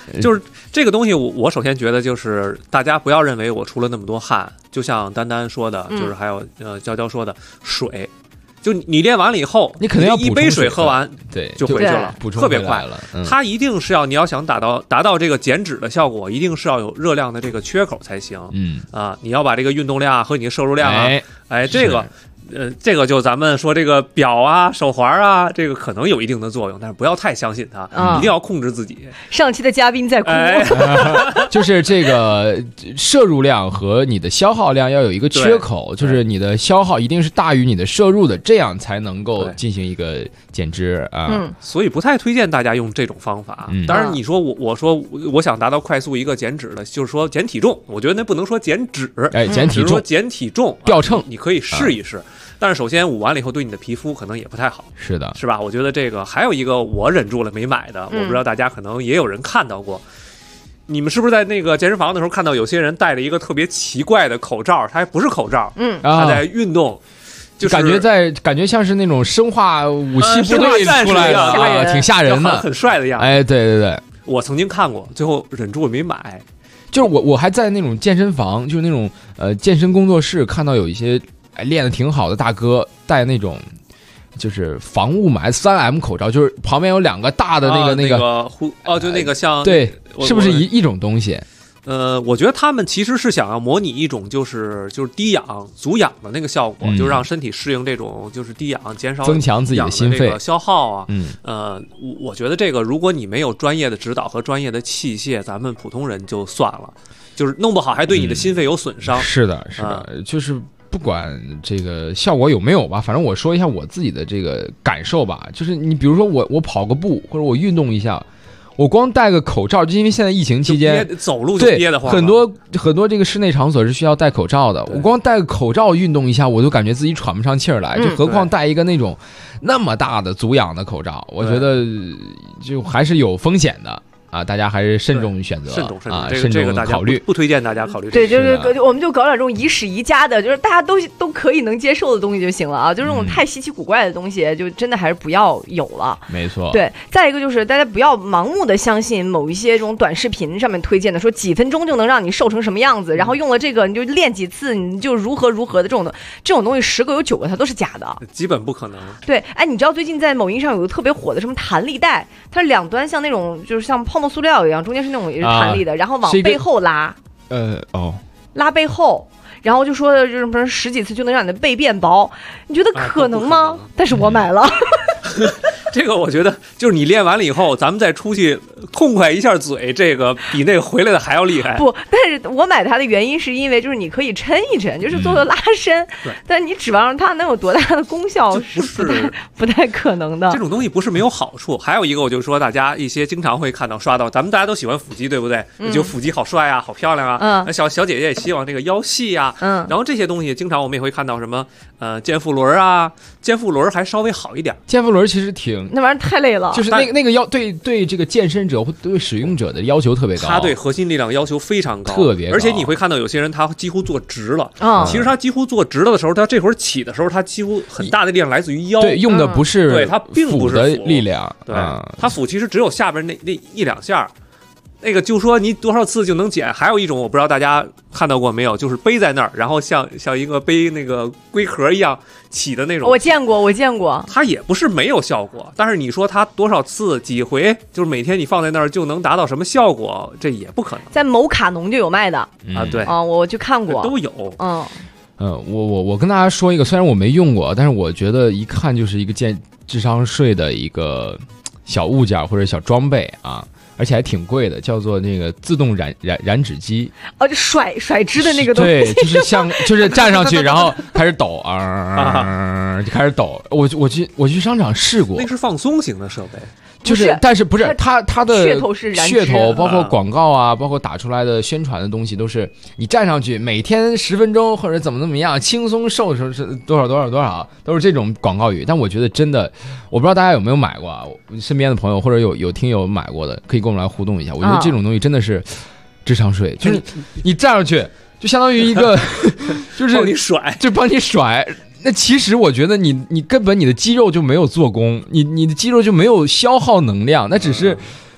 就是这个东西我首先觉得就是大家不要认为我出了那么多汗，就像丹丹说的，就是还有娇娇说的水。就你练完了以后， 你肯定要一杯水喝完， 对， 就回去了，特别快了。 它一定是要你要想达到这个减脂的效果，一定是要有热量的这个缺口才行。你要把这个运动量和你的摄入量这个就咱们说这个表啊、手环啊，这个可能有一定的作用，但是不要太相信它，一定要控制自己。 上期的嘉宾在哭， 就是这个摄入量和你的消耗量要有一个缺口，就是你的消耗一定是大于你的摄入的，这样才能够进行一个减脂啊。 所以不太推荐大家用这种方法。当然，你说我说我想达到快速一个减脂的，就是说减体重，我觉得那不能说减脂， 减体重， 说减体重， 掉秤， 你可以试一试。但是首先捂完了以后对你的皮肤可能也不太好， 是的， 是吧？我觉得这个还有一个我忍住了没买的，我不知道大家可能也有人看到过。你们是不是在那个健身房的时候看到有些人戴了一个特别奇怪的口罩？他还不是口罩，他在运动， 就是感觉像是那种生化武器部队出来的，挺吓人的， 很帅的样子。 哎，对， 我曾经看过，最后忍住了没买。 就是我还在那种健身房，就是那种健身工作室看到有一些。练得挺好的大哥戴那种就是防雾霾 3M 口罩，就是旁边有两个大的那个就那个像对，是不是一种东西？ 我觉得他们其实是想要模拟一种就是低氧足氧的那个效果，就是让身体适应这种就是低氧，减少增强自己的心肺消耗啊。我觉得这个如果你没有专业的指导和专业的器械，咱们普通人就算了，就是弄不好还对你的心肺有损伤。 是的，就是。不管这个效果有没有吧，反正我说一下我自己的这个感受吧。就是你比如说我跑个步或者我运动一下，我光戴个口罩，就因为现在疫情期间走路就憋得慌， 很多这个室内场所是需要戴口罩的。我光戴个口罩运动一下，我就感觉自己喘不上气儿来，就何况戴一个那种那么大的足氧的口罩，我觉得就还是有风险的。大家还是慎重选择，慎重考虑， 不推荐大家考虑。 对，就是我们就搞点这种宜室宜家的，就是大家都可以能接受的东西就行了啊。就是这种太稀奇古怪的东西，就真的还是不要有了。 没错。 对，再一个就是大家不要盲目的相信某一些这种短视频上面推荐的，说几分钟就能让你瘦成什么样子，然后用了这个你就练几次你就如何的这种东西10个有9个它都是假的， 基本不可能。 对，哎，你知道最近在某音上有个特别火的什么弹力带，它是两端像那种就是像泡沫塑料一样，中间是那种也是弹力的，然后往背后拉，拉背后，然后就说的就是什么10几次就能让你的背变薄，你觉得可能吗？但是我买了。 这个我觉得就是你练完了以后，咱们再出去痛快一下嘴，这个比那个回来的还要厉害。 不，但是我买它的原因是因为就是你可以抻一抻，就是做拉伸，但你指望上它能有多大的功效是不太可能的。 这种东西不是没有好处。还有一个，我就说大家一些经常会看到刷到，咱们大家都喜欢腹肌，对不对？就腹肌好帅啊，好漂亮啊。小姐姐也希望这个腰细啊。然后这些东西经常我们也会看到什么健腹轮啊，健腹轮还稍微好一点。 健腹轮其实那玩意儿太累了， 就是那个对这个健身者或对使用者的要求特别高， 他对核心力量要求非常高， 特别高。 而且你会看到有些人他几乎坐直了，其实他几乎坐直了的时候，他这会儿起的时候，他几乎很大的力量来自于腰， 对，用的不是对，他并不是腹的力量， 对，他腹其实只有下边那1、2下。那个就说你多少次就能减，还有一种我不知道大家看到过没有，就是背在那儿，然后像一个背那个龟壳一样起的那种。 我见过。 它也不是没有效果，但是你说它多少次几回，就是每天你放在那儿就能达到什么效果，这也不可能。 在某卡农就有卖的啊，对我去看过， 都有。 我跟大家说一个，虽然我没用过，但是我觉得一看就是一个健智商税的一个小物件或者小装备啊。而且还挺贵的，叫做那个自动燃脂机。 就甩脂的那个东西。 对，就是站上去，然后开始抖就开始抖。我去商场试过， 那是放松型的设备。 但是不是它的噱头是噱头，包括广告啊，包括打出来的宣传的东西，都是你站上去，每天10分钟或者怎么样，轻松瘦是多少，都是这种广告语。但我觉得真的，我不知道大家有没有买过啊？身边的朋友或者有听友买过的，可以跟我们来互动一下。我觉得这种东西真的是智商税，就是你站上去，就相当于一个，就是帮你甩。那其实我觉得你根本你的肌肉就没有做工，你的肌肉就没有消耗能量，那只是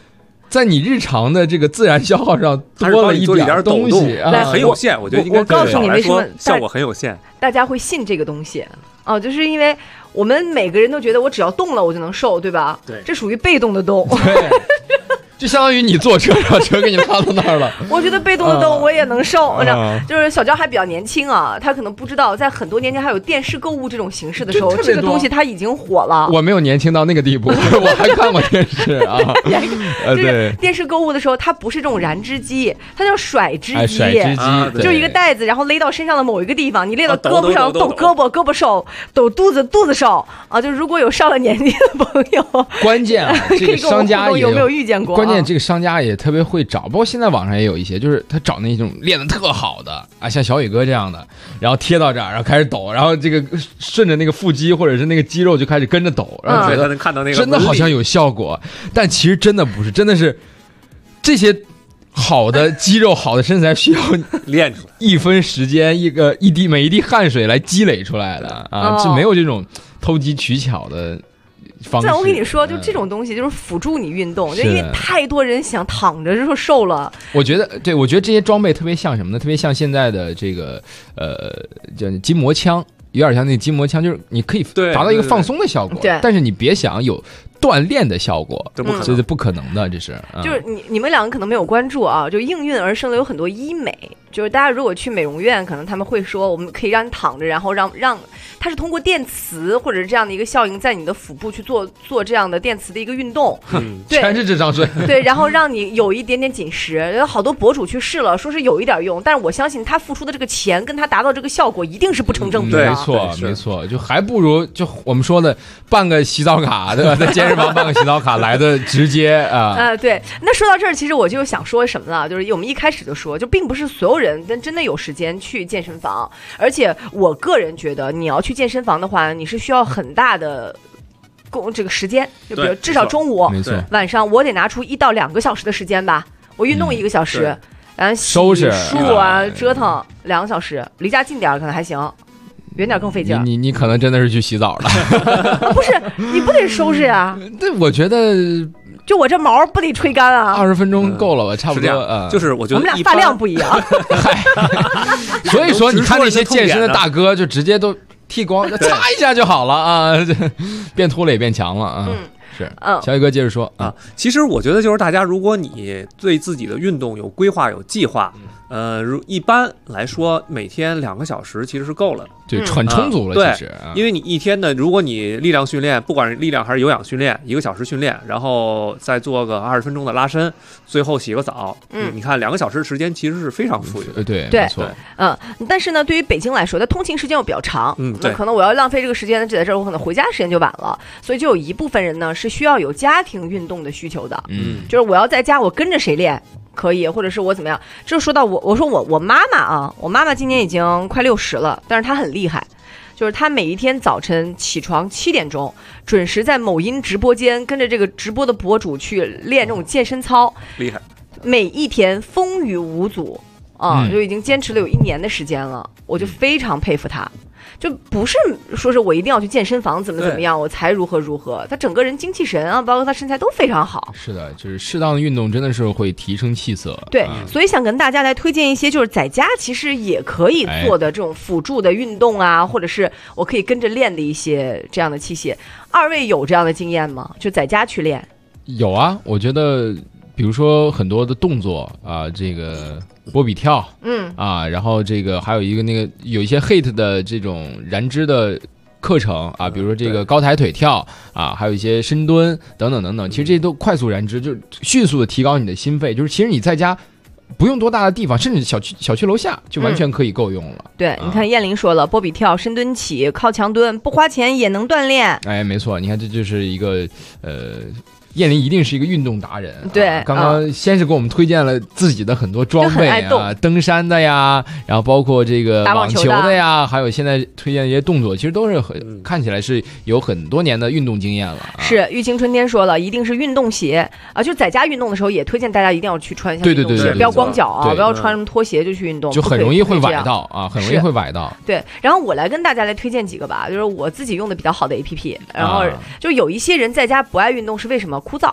在你日常的这个自然消耗上多了一点东西， 很有限。我觉得应该告诉你为什么效果很有限， 大家会信这个东西哦，就是因为我们每个人都觉得我只要动了我就能瘦，对吧？ 对， 这属于被动的动。 对。就相当于你坐车，把车给你拉到那儿了。 我觉得被动的动我也能瘦，就是小娇还比较年轻啊，她可能不知道，在很多年前还有电视购物这种形式的时候，这个东西它已经火了。 我没有年轻到那个地步，我还看过电视啊。 就是电视购物的时候，它不是这种燃脂机，它叫甩脂机， 甩脂机就一个袋子，然后勒到身上的某一个地方，你勒到胳膊上，抖胳膊，胳膊瘦；抖肚子，肚子瘦啊。就如果有上了年纪的朋友， 关键啊，这个商家有没有遇见过？ 关键这个商家也特别会找，包括现在网上也有一些，就是他找那种练得特好的啊，像小宇哥这样的，然后贴到这儿，然后开始抖，然后这个顺着那个腹肌或者是那个肌肉就开始跟着抖，然后觉得能看到那个真的好像有效果，但其实真的不是，真的是这些好的肌肉、好的身材需要练出来 1分时间，每一滴汗水来积累出来的啊，是没有这种投机取巧的。 但我跟你说，就这种东西就是辅助你运动，就因为太多人想躺着就瘦了。 我觉得这些装备特别像什么呢？特别像现在的这个叫筋膜枪，有点像那个筋膜枪，就是你可以达到一个放松的效果，但是你别想有锻炼的效果，这是不可能的，这是。 就是你们两个可能没有关注啊，就应运而生的有很多医美，就是大家如果去美容院，可能他们会说，我们可以让你躺着，然后让它是通过电磁或者是这样的一个效应，在你的腹部去做这样的电磁的一个运动，对， 全是智商税。 对，然后让你有一点点紧实，有好多博主去试了，说是有一点用，但是我相信他付出的这个钱跟他达到这个效果一定是不成正比的。 没错，就还不如就我们说的办个洗澡卡，对吧？在健身房办个洗澡卡来的直接啊。 对。那说到这儿，其实我就想说什么了，就是我们一开始就说，就并不是所有人真的有时间去健身房，而且我个人觉得，你要去健身房的话，你是需要很大的这个时间，就比如至少中午、晚上，我得拿出1到2个小时的时间吧，我运动1个小时，然后收拾漱啊，折腾2个小时，离家近点可能还行。远点更费劲。 你可能真的是去洗澡了。 不是，你不得收拾呀？ 对，我觉得就我这毛不得吹干啊 ？20分钟够了吧？差不多。 就是我觉得我们俩发量不一样。 所以说，你看那些健身的大哥，就直接都剃光，擦一下就好了啊，变秃了也变强了啊。是，小宇哥接着说啊。 其实我觉得就是大家，如果你对自己的运动有规划、有计划，一般来说每天2个小时其实是够了的。 对，很充足了。其实， 因为你一天的，如果你力量训练，不管是力量还是有氧训练，1个小时训练，然后再做个20分钟的拉伸，最后洗个澡，你看2个小时的时间其实是非常富裕的。 对，没错。 但是呢，对于北京来说，它通勤时间又比较长，那可能我要浪费这个时间，只在这儿，我可能回家时间就晚了，所以就有一部分人呢是需要有家庭运动的需求的。就是我要在家，我跟着谁练可以，或者是我怎么样。这说到我说我妈妈啊，我妈妈今年已经快60了，但是她很厉害，就是她每一天早晨起床7点钟，准时在某音直播间跟着这个直播的博主去练这种健身操， 厉害， 每一天风雨无阻啊，就已经坚持了有1年的时间了，我就非常佩服她。就不是说是我一定要去健身房怎么样我才如何，他整个人精气神啊，包括他身材都非常好。 是的，就是适当的运动真的是会提升气色。 对，所以想跟大家来推荐一些就是在家其实也可以做的这种辅助的运动啊，或者是我可以跟着练的一些这样的器械。2位有这样的经验吗？就在家去练？ 有啊，我觉得比如说很多的动作啊，这个波比跳，然后这个还有一个那个有一些 HIIT 的这种燃脂的课程啊，比如说这个高抬腿跳啊，还有一些深蹲等等等等，其实这些都快速燃脂，就迅速的提高你的心肺，就是其实你在家不用多大的地方，甚至小区楼下就完全可以够用了。 对，你看燕玲说了，波比跳、深蹲起、靠墙蹲，不花钱也能锻炼。 哎，没错，你看这就是一个燕玲一定是一一个运动达人。 对， 刚刚先是给我们推荐了自己的很多装备啊，登山的呀，然后包括这个网球的呀，还有现在推荐的一些动作，其实都是看起来是有很多年的运动经验了。 是玉清春天说了，一定是运动鞋啊，就在家运动的时候也推荐大家一定要去穿一下运动鞋，不要光脚啊，不要穿什么拖鞋就去运动， 就很容易会崴到啊，很容易会崴到。 对，然后我来跟大家来推荐几个吧，就是我自己用的比较好的 APP， 然后就有一些人在家不爱运动是为什么？枯燥。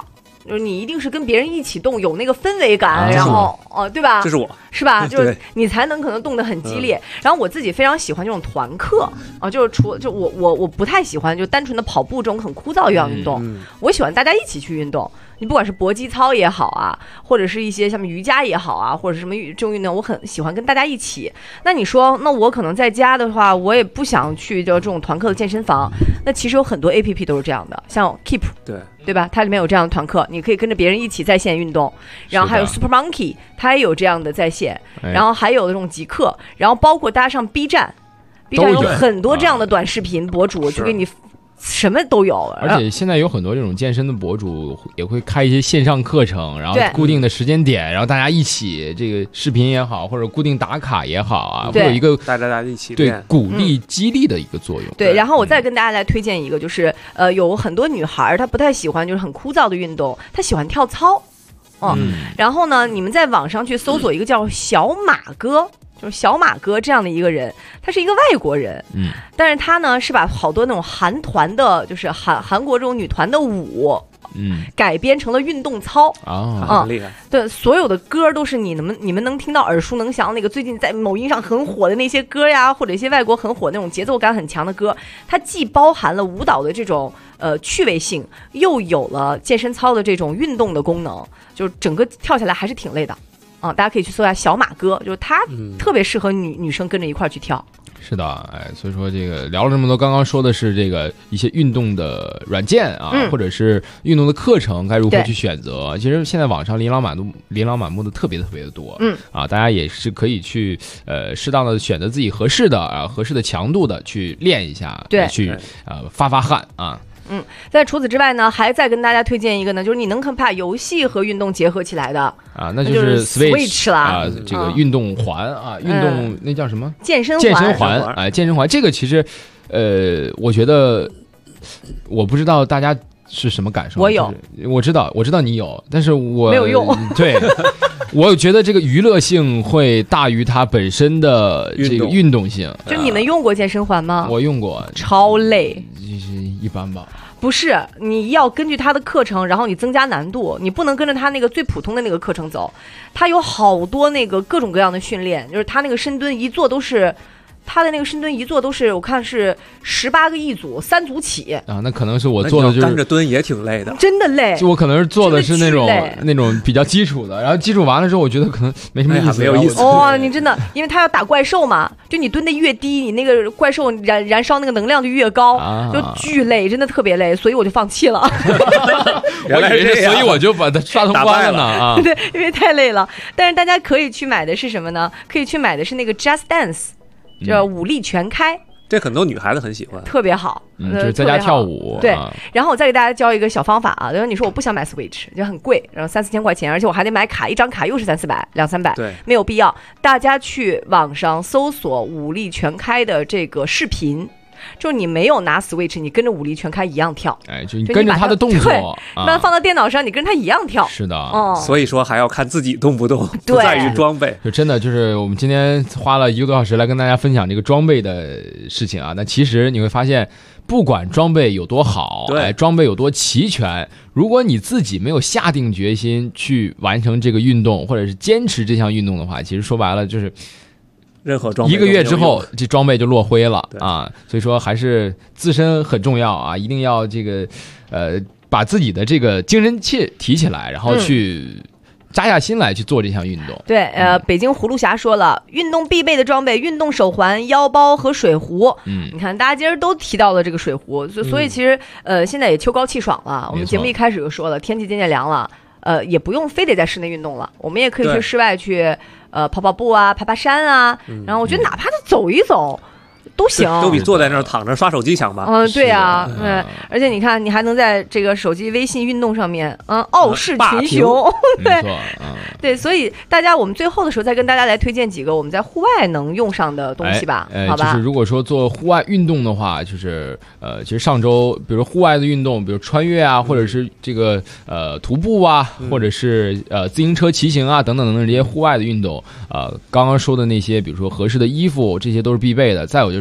就是你一定是跟别人一起动，有那个氛围感，然后对吧？ 这是我， 是吧？就是你才能可能动得很激烈。然后我自己非常喜欢这种团课就是我不太喜欢就单纯的跑步这种很枯燥的有氧运动，我喜欢大家一起去运动。你不管是搏击操也好啊，或者是一些像瑜伽也好啊，或者是什么这种运动，我很喜欢跟大家一起。那你说，那我可能在家的话，我也不想去就这种团课的健身房。那其实有很多 APP 都是这样的，像 Keep， 对吧？它里面有这样的团课，你可以跟着别人一起在线运动。然后还有 Super Monkey， 它也有这样的在线。然后还有那种极客，然后包括大家上 B 站有很多这样的短视频博主，就给你。什么都有， 而且现在有很多这种健身的博主也会开一些线上课程，然后固定的时间点，然后大家一起这个视频也好，或者固定打卡也好啊，会有一个大家一起对鼓励激励的一个作用。 对，然后我再跟大家来推荐一个，就是有很多女孩她不太喜欢就是很枯燥的运动，她喜欢跳操。然后呢，你们在网上去搜索一个叫小马哥。就是小马哥这样的一个人，他是一个外国人，但是他呢是把好多那种韩团的，就是韩国这种女团的舞，改编成了运动操厉害。 对，所有的歌都是你们能听到耳熟能详那个最近在某音上很火的那些歌呀，或者一些外国很火那种节奏感很强的歌，它既包含了舞蹈的这种趣味性，又有了健身操的这种运动的功能，就是整个跳下来还是挺累的。大家可以去搜一下小马哥，就是他特别适合女生跟着一块去跳。 是的，所以说这个聊了这么多，刚刚说的是这个一些运动的软件啊，或者是运动的课程该如何去选择。其实现在网上琳琅满目的特别的多，大家也是可以去适当的选择自己合适的强度的去练一下， 对， 去发汗啊。 在除此之外呢，还再跟大家推荐一个呢，就是你能把游戏和运动结合起来的啊，那就是 Switch 啦啊，这个运动环啊，运动那叫什么？ 健身环，健身环这个其实，我觉得我不知道大家是什么感受。 我有， 我知道你有，但是我没有用。 对，我觉得这个娱乐性会大于它本身的这个运动性。 就你们用过健身环吗？ 我用过， 超累。 一般吧， 不是，你要根据他的课程，然后你增加难度，你不能跟着他那个最普通的那个课程走，他有好多那个各种各样的训练，就是他那个深蹲一做都是。他的那个深蹲一做都是，我看是18个一组3组起啊，那可能是我做的就是干着蹲也挺累的， 真的累。 就我可能是做的是那种比较基础的，然后基础完了之后，我觉得可能没什么意思， 没有意思。 你真的，因为他要打怪兽嘛，就你蹲的越低，你那个怪兽燃烧那个能量就越高，就巨累，真的特别累，所以我就放弃了。 原来是这样， 所以我就把它刷通关了呢啊。 对，因为太累了。但是大家可以去买的是什么呢？可以去买的是那个 Just Dance。叫武力全开， 这很多女孩子很喜欢， 特别好， 就是在家跳舞。 对，然后我再给大家教一个小方法啊，就是你说我不想买 Switch， 就很贵，然后3-4千块钱，而且我还得买卡，一张卡又是300-400、200-300， 对， 没有必要。大家去网上搜索武力全开的这个视频。就是你没有拿 Switch， 你跟着武力全开一样跳， 就你跟着他的动作， 那放到电脑上，你跟着他一样跳。 是的， 所以说还要看自己动不动，不在于装备。 就真的就是我们今天花了1个多小时来跟大家分享这个装备的事情啊。那其实你会发现，不管装备有多好，装备有多齐全，如果你自己没有下定决心去完成这个运动，或者是坚持这项运动的话，其实说白了就是。 任何装备 1个月之后，这装备就落灰了啊！所以说还是自身很重要啊，一定要这个把自己的这个精神气提起来，然后去扎下心来去做这项运动。 对，北京葫芦侠说了，运动必备的装备：运动手环、腰包和水壶。你看大家今儿都提到了这个水壶，所以其实现在也秋高气爽了。我们节目一开始就说了，天气渐渐凉了，也不用非得在室内运动了，我们也可以去室外去。跑跑步啊，爬山啊，然后我觉得哪怕就走一走都行， 都比坐在那儿躺着刷手机强吧？ 对啊，而且你看，你还能在这个手机微信运动上面，傲视群雄，对，对，所以大家我们最后的时候再跟大家来推荐几个我们在户外能用上的东西吧，好吧？ 就是如果说做户外运动的话，就是其实上周比如户外的运动，比如穿越啊，或者是这个徒步啊，或者是自行车骑行啊等等这些户外的运动，刚刚说的那些，比如说合适的衣服，这些都是必备的。再有就是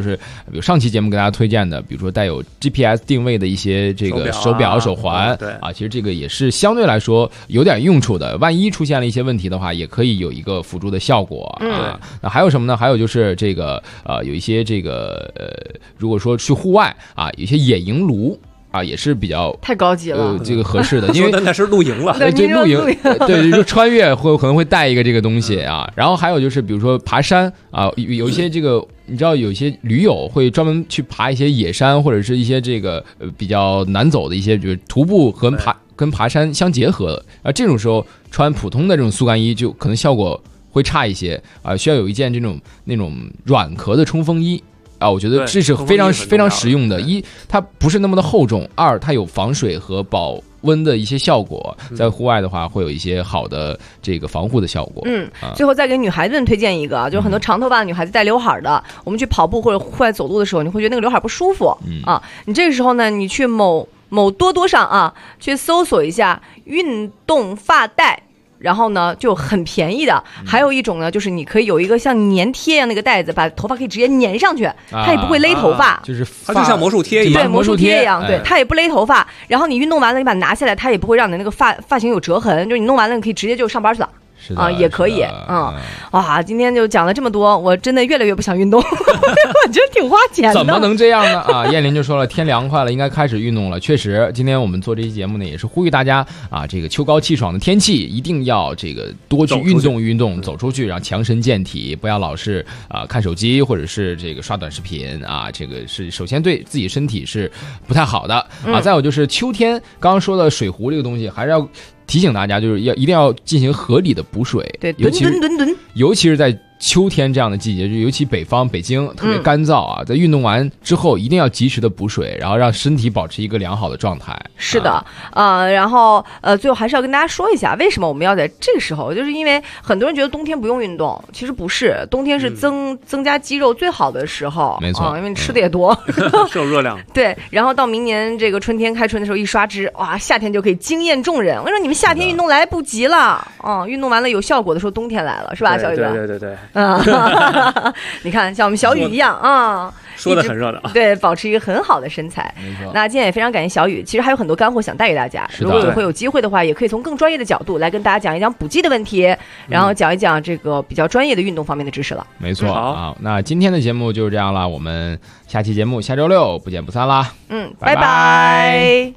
就是比如上期节目给大家推荐的，比如说带有 GPS 定位的一些这个手表、手环， 对啊，其实这个也是相对来说有点用处的。万一出现了一些问题的话，也可以有一个辅助的效果啊。那还有什么呢？还有就是这个有一些这个如果说去户外啊，有一些野营炉。啊，也是比较太高级了， 这个合适的，因为那是露营了， 对露营，对，就穿越可能会带一个这个东西啊。然后还有就是比如说爬山啊，有一些这个你知道有一些驴友会专门去爬一些野山或者是一些这个比较难走的一些，就是徒步和跟爬山相结合啊。这种时候穿普通的这种速干衣就可能效果会差一些啊，需要有一件那种软壳的冲锋衣。啊，我觉得这是非常实用的。一，它不是那么的厚重；二，它有防水和保温的一些效果，在户外的话会有一些好的这个防护的效果。 最后再给女孩子们推荐一个，就是很多长头发的女孩子带刘海的，我们去跑步或者户外走路的时候，你会觉得那个刘海不舒服啊。你这个时候呢，你去某多多上啊，去搜索一下运动发带。然后呢，就很便宜的。还有一种呢，就是你可以有一个像粘贴一样那个带子，把头发可以直接粘上去，它也不会勒头发， 就是它就像魔术贴一样， 对，魔术贴一样，对，它也不勒头发。然后你运动完了，你把它拿下来，它也不会让你那个发型有折痕，就是你弄完了，你可以直接就上班去了。啊，也可以，哇，今天就讲了这么多，我真的越来越不想运动，我觉得挺花钱的。 怎么能这样呢？啊，燕林就说了，天凉快了，应该开始运动了。确实，今天我们做这期节目呢，也是呼吁大家啊，这个秋高气爽的天气，一定要这个多去运动，走出去，让强身健体，不要老是看手机或者是这个刷短视频啊，这个是首先对自己身体是不太好的啊。再有就是秋天，刚刚说的水壶这个东西，还是要提醒大家，就是一定要进行合理的补水， 对， 尤其是在秋天这样的季节，就尤其北方北京特别干燥啊，在运动完之后一定要及时的补水，然后让身体保持一个良好的状态。 是的，然后最后还是要跟大家说一下，为什么我们要在这个时候，就是因为很多人觉得冬天不用运动，其实不是，冬天是增加肌肉最好的时候， 没错， 因为你吃的也多， 是有热量。 对，然后到明年这个春天开春的时候一刷脂，哇，夏天就可以惊艳众人。我跟你说，你们夏天运动来不及了，运动完了有效果的时候，冬天来了，是吧，小雨哥？ 对。 你看，像我们小雨一样啊， 说的很热闹， 对，保持一个很好的身材。那今天也非常感谢小雨，其实还有很多干货想带给大家。如果会有机会的话，也可以从更专业的角度来跟大家讲一讲补剂的问题，然后讲一讲这个比较专业的运动方面的知识了。 没错啊，那今天的节目就是这样了，我们下期节目下周6不见不散啦。 拜拜。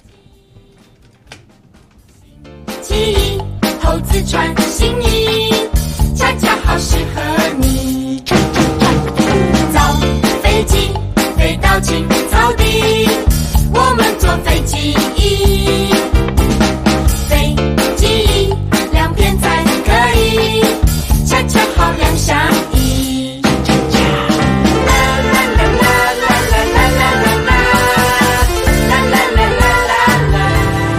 记忆投资穿新衣，恰恰好适合你。造飞机飞到青草地，我们坐飞机翼，飞机翼两边才可以，恰恰好两相宜。啦啦啦啦啦啦啦啦啦啦啦啦啦啦啦。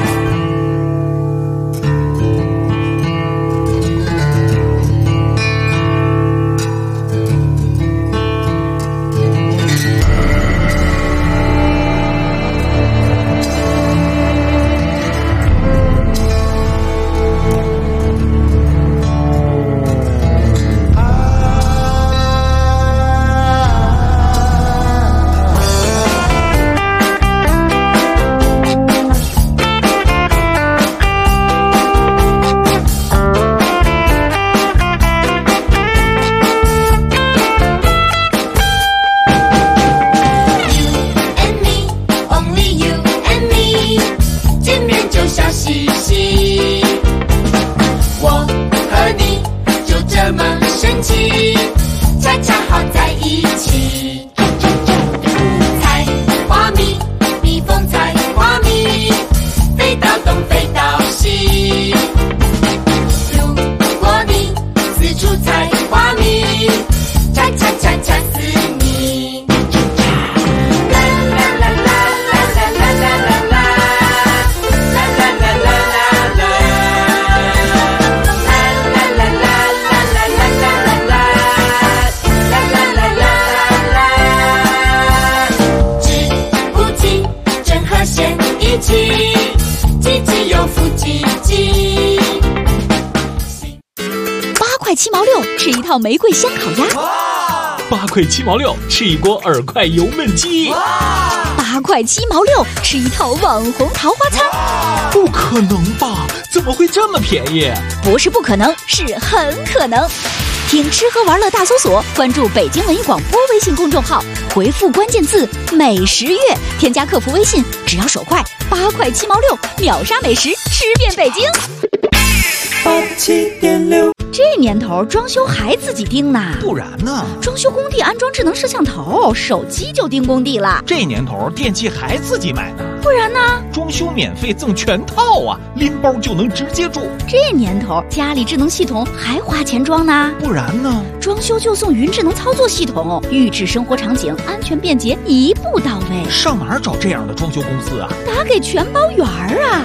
恰恰好在一起，采花蜜，蜜蜂采花蜜，飞到东飞到西。如果你四处采花蜜，恰恰恰恰死你。啦啦啦啦啦啦啦啦啦啦啦啦啦啦啦啦。积极有福积极。 8块7毛6吃一套玫瑰香烤鸭， 8块7毛6吃一锅饵块油焖鸡 ，8块7毛6吃一套网红桃花餐。 不可能吧？怎么会这么便宜？ 不是不可能，是很可能。听吃喝玩乐大搜索，关注北京文艺广播微信公众号，回复关键字美食月，添加客服微信，只要手快，8块7毛6秒杀美食，吃遍北京。 87.6， 这年头装修还自己盯呢？ 不然呢？ 装修工地安装智能摄像头，手机就盯工地了。 这年头电器还自己买呢？ 不然呢？ 装修免费赠全套啊，拎包就能直接住。 这年头家里智能系统还花钱装呢？ 不然呢？ 装修就送云智能操作系统，预制生活场景，安全便捷，一步到位。 上哪儿找这样的装修公司啊？ 打给全包园啊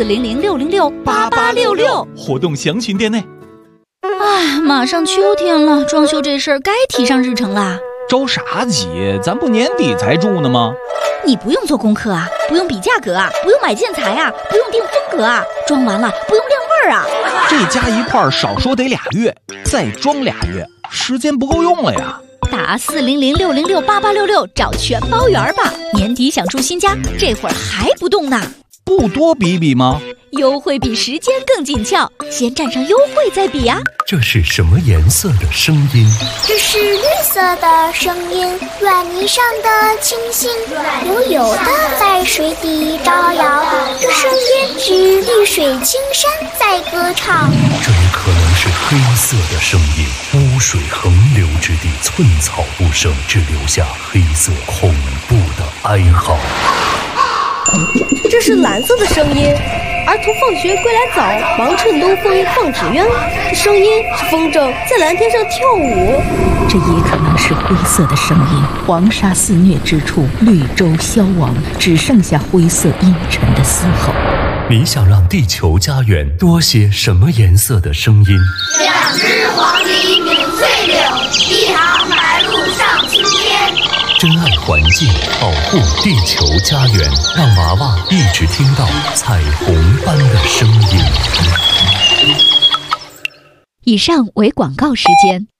，400-606-8866， 活动详询店内。 啊，马上秋天了，装修这事儿该提上日程啦。 着啥急？咱不年底才住呢吗？ 你不用做功课啊，不用比价格啊，不用买建材啊，不用定风格啊，装完了不用晾味儿啊。 这加一块儿少说得2月，再装2月，时间不够用了呀。 打400-606-8866找全包园吧。年底想住新家，这会儿还不动呢？ 不多比比吗？ 优惠比时间更紧俏，先占上优惠再比啊。 这是什么颜色的声音？ 这是绿色的声音，软泥上的清新，悠悠的在水底招摇。这声音是绿水青山在歌唱。 这也可能是黑色的声音，污水横流之地，寸草不生，只留下黑色恐怖的哀嚎。 这是蓝色的声音，儿童放学归来早，忙趁东风放纸鸢。这声音是风筝在蓝天上跳舞。 这也可能是灰色的声音，黄沙肆虐之处，绿洲消亡，只剩下灰色阴沉的嘶吼。 你想让地球家园多些什么颜色的声音 ？2只黄鹂鸣翠柳，1行白鹭上青天。 珍爱环境，保护地球家园，让娃娃一直听到彩虹般的声音。 以上为广告时间。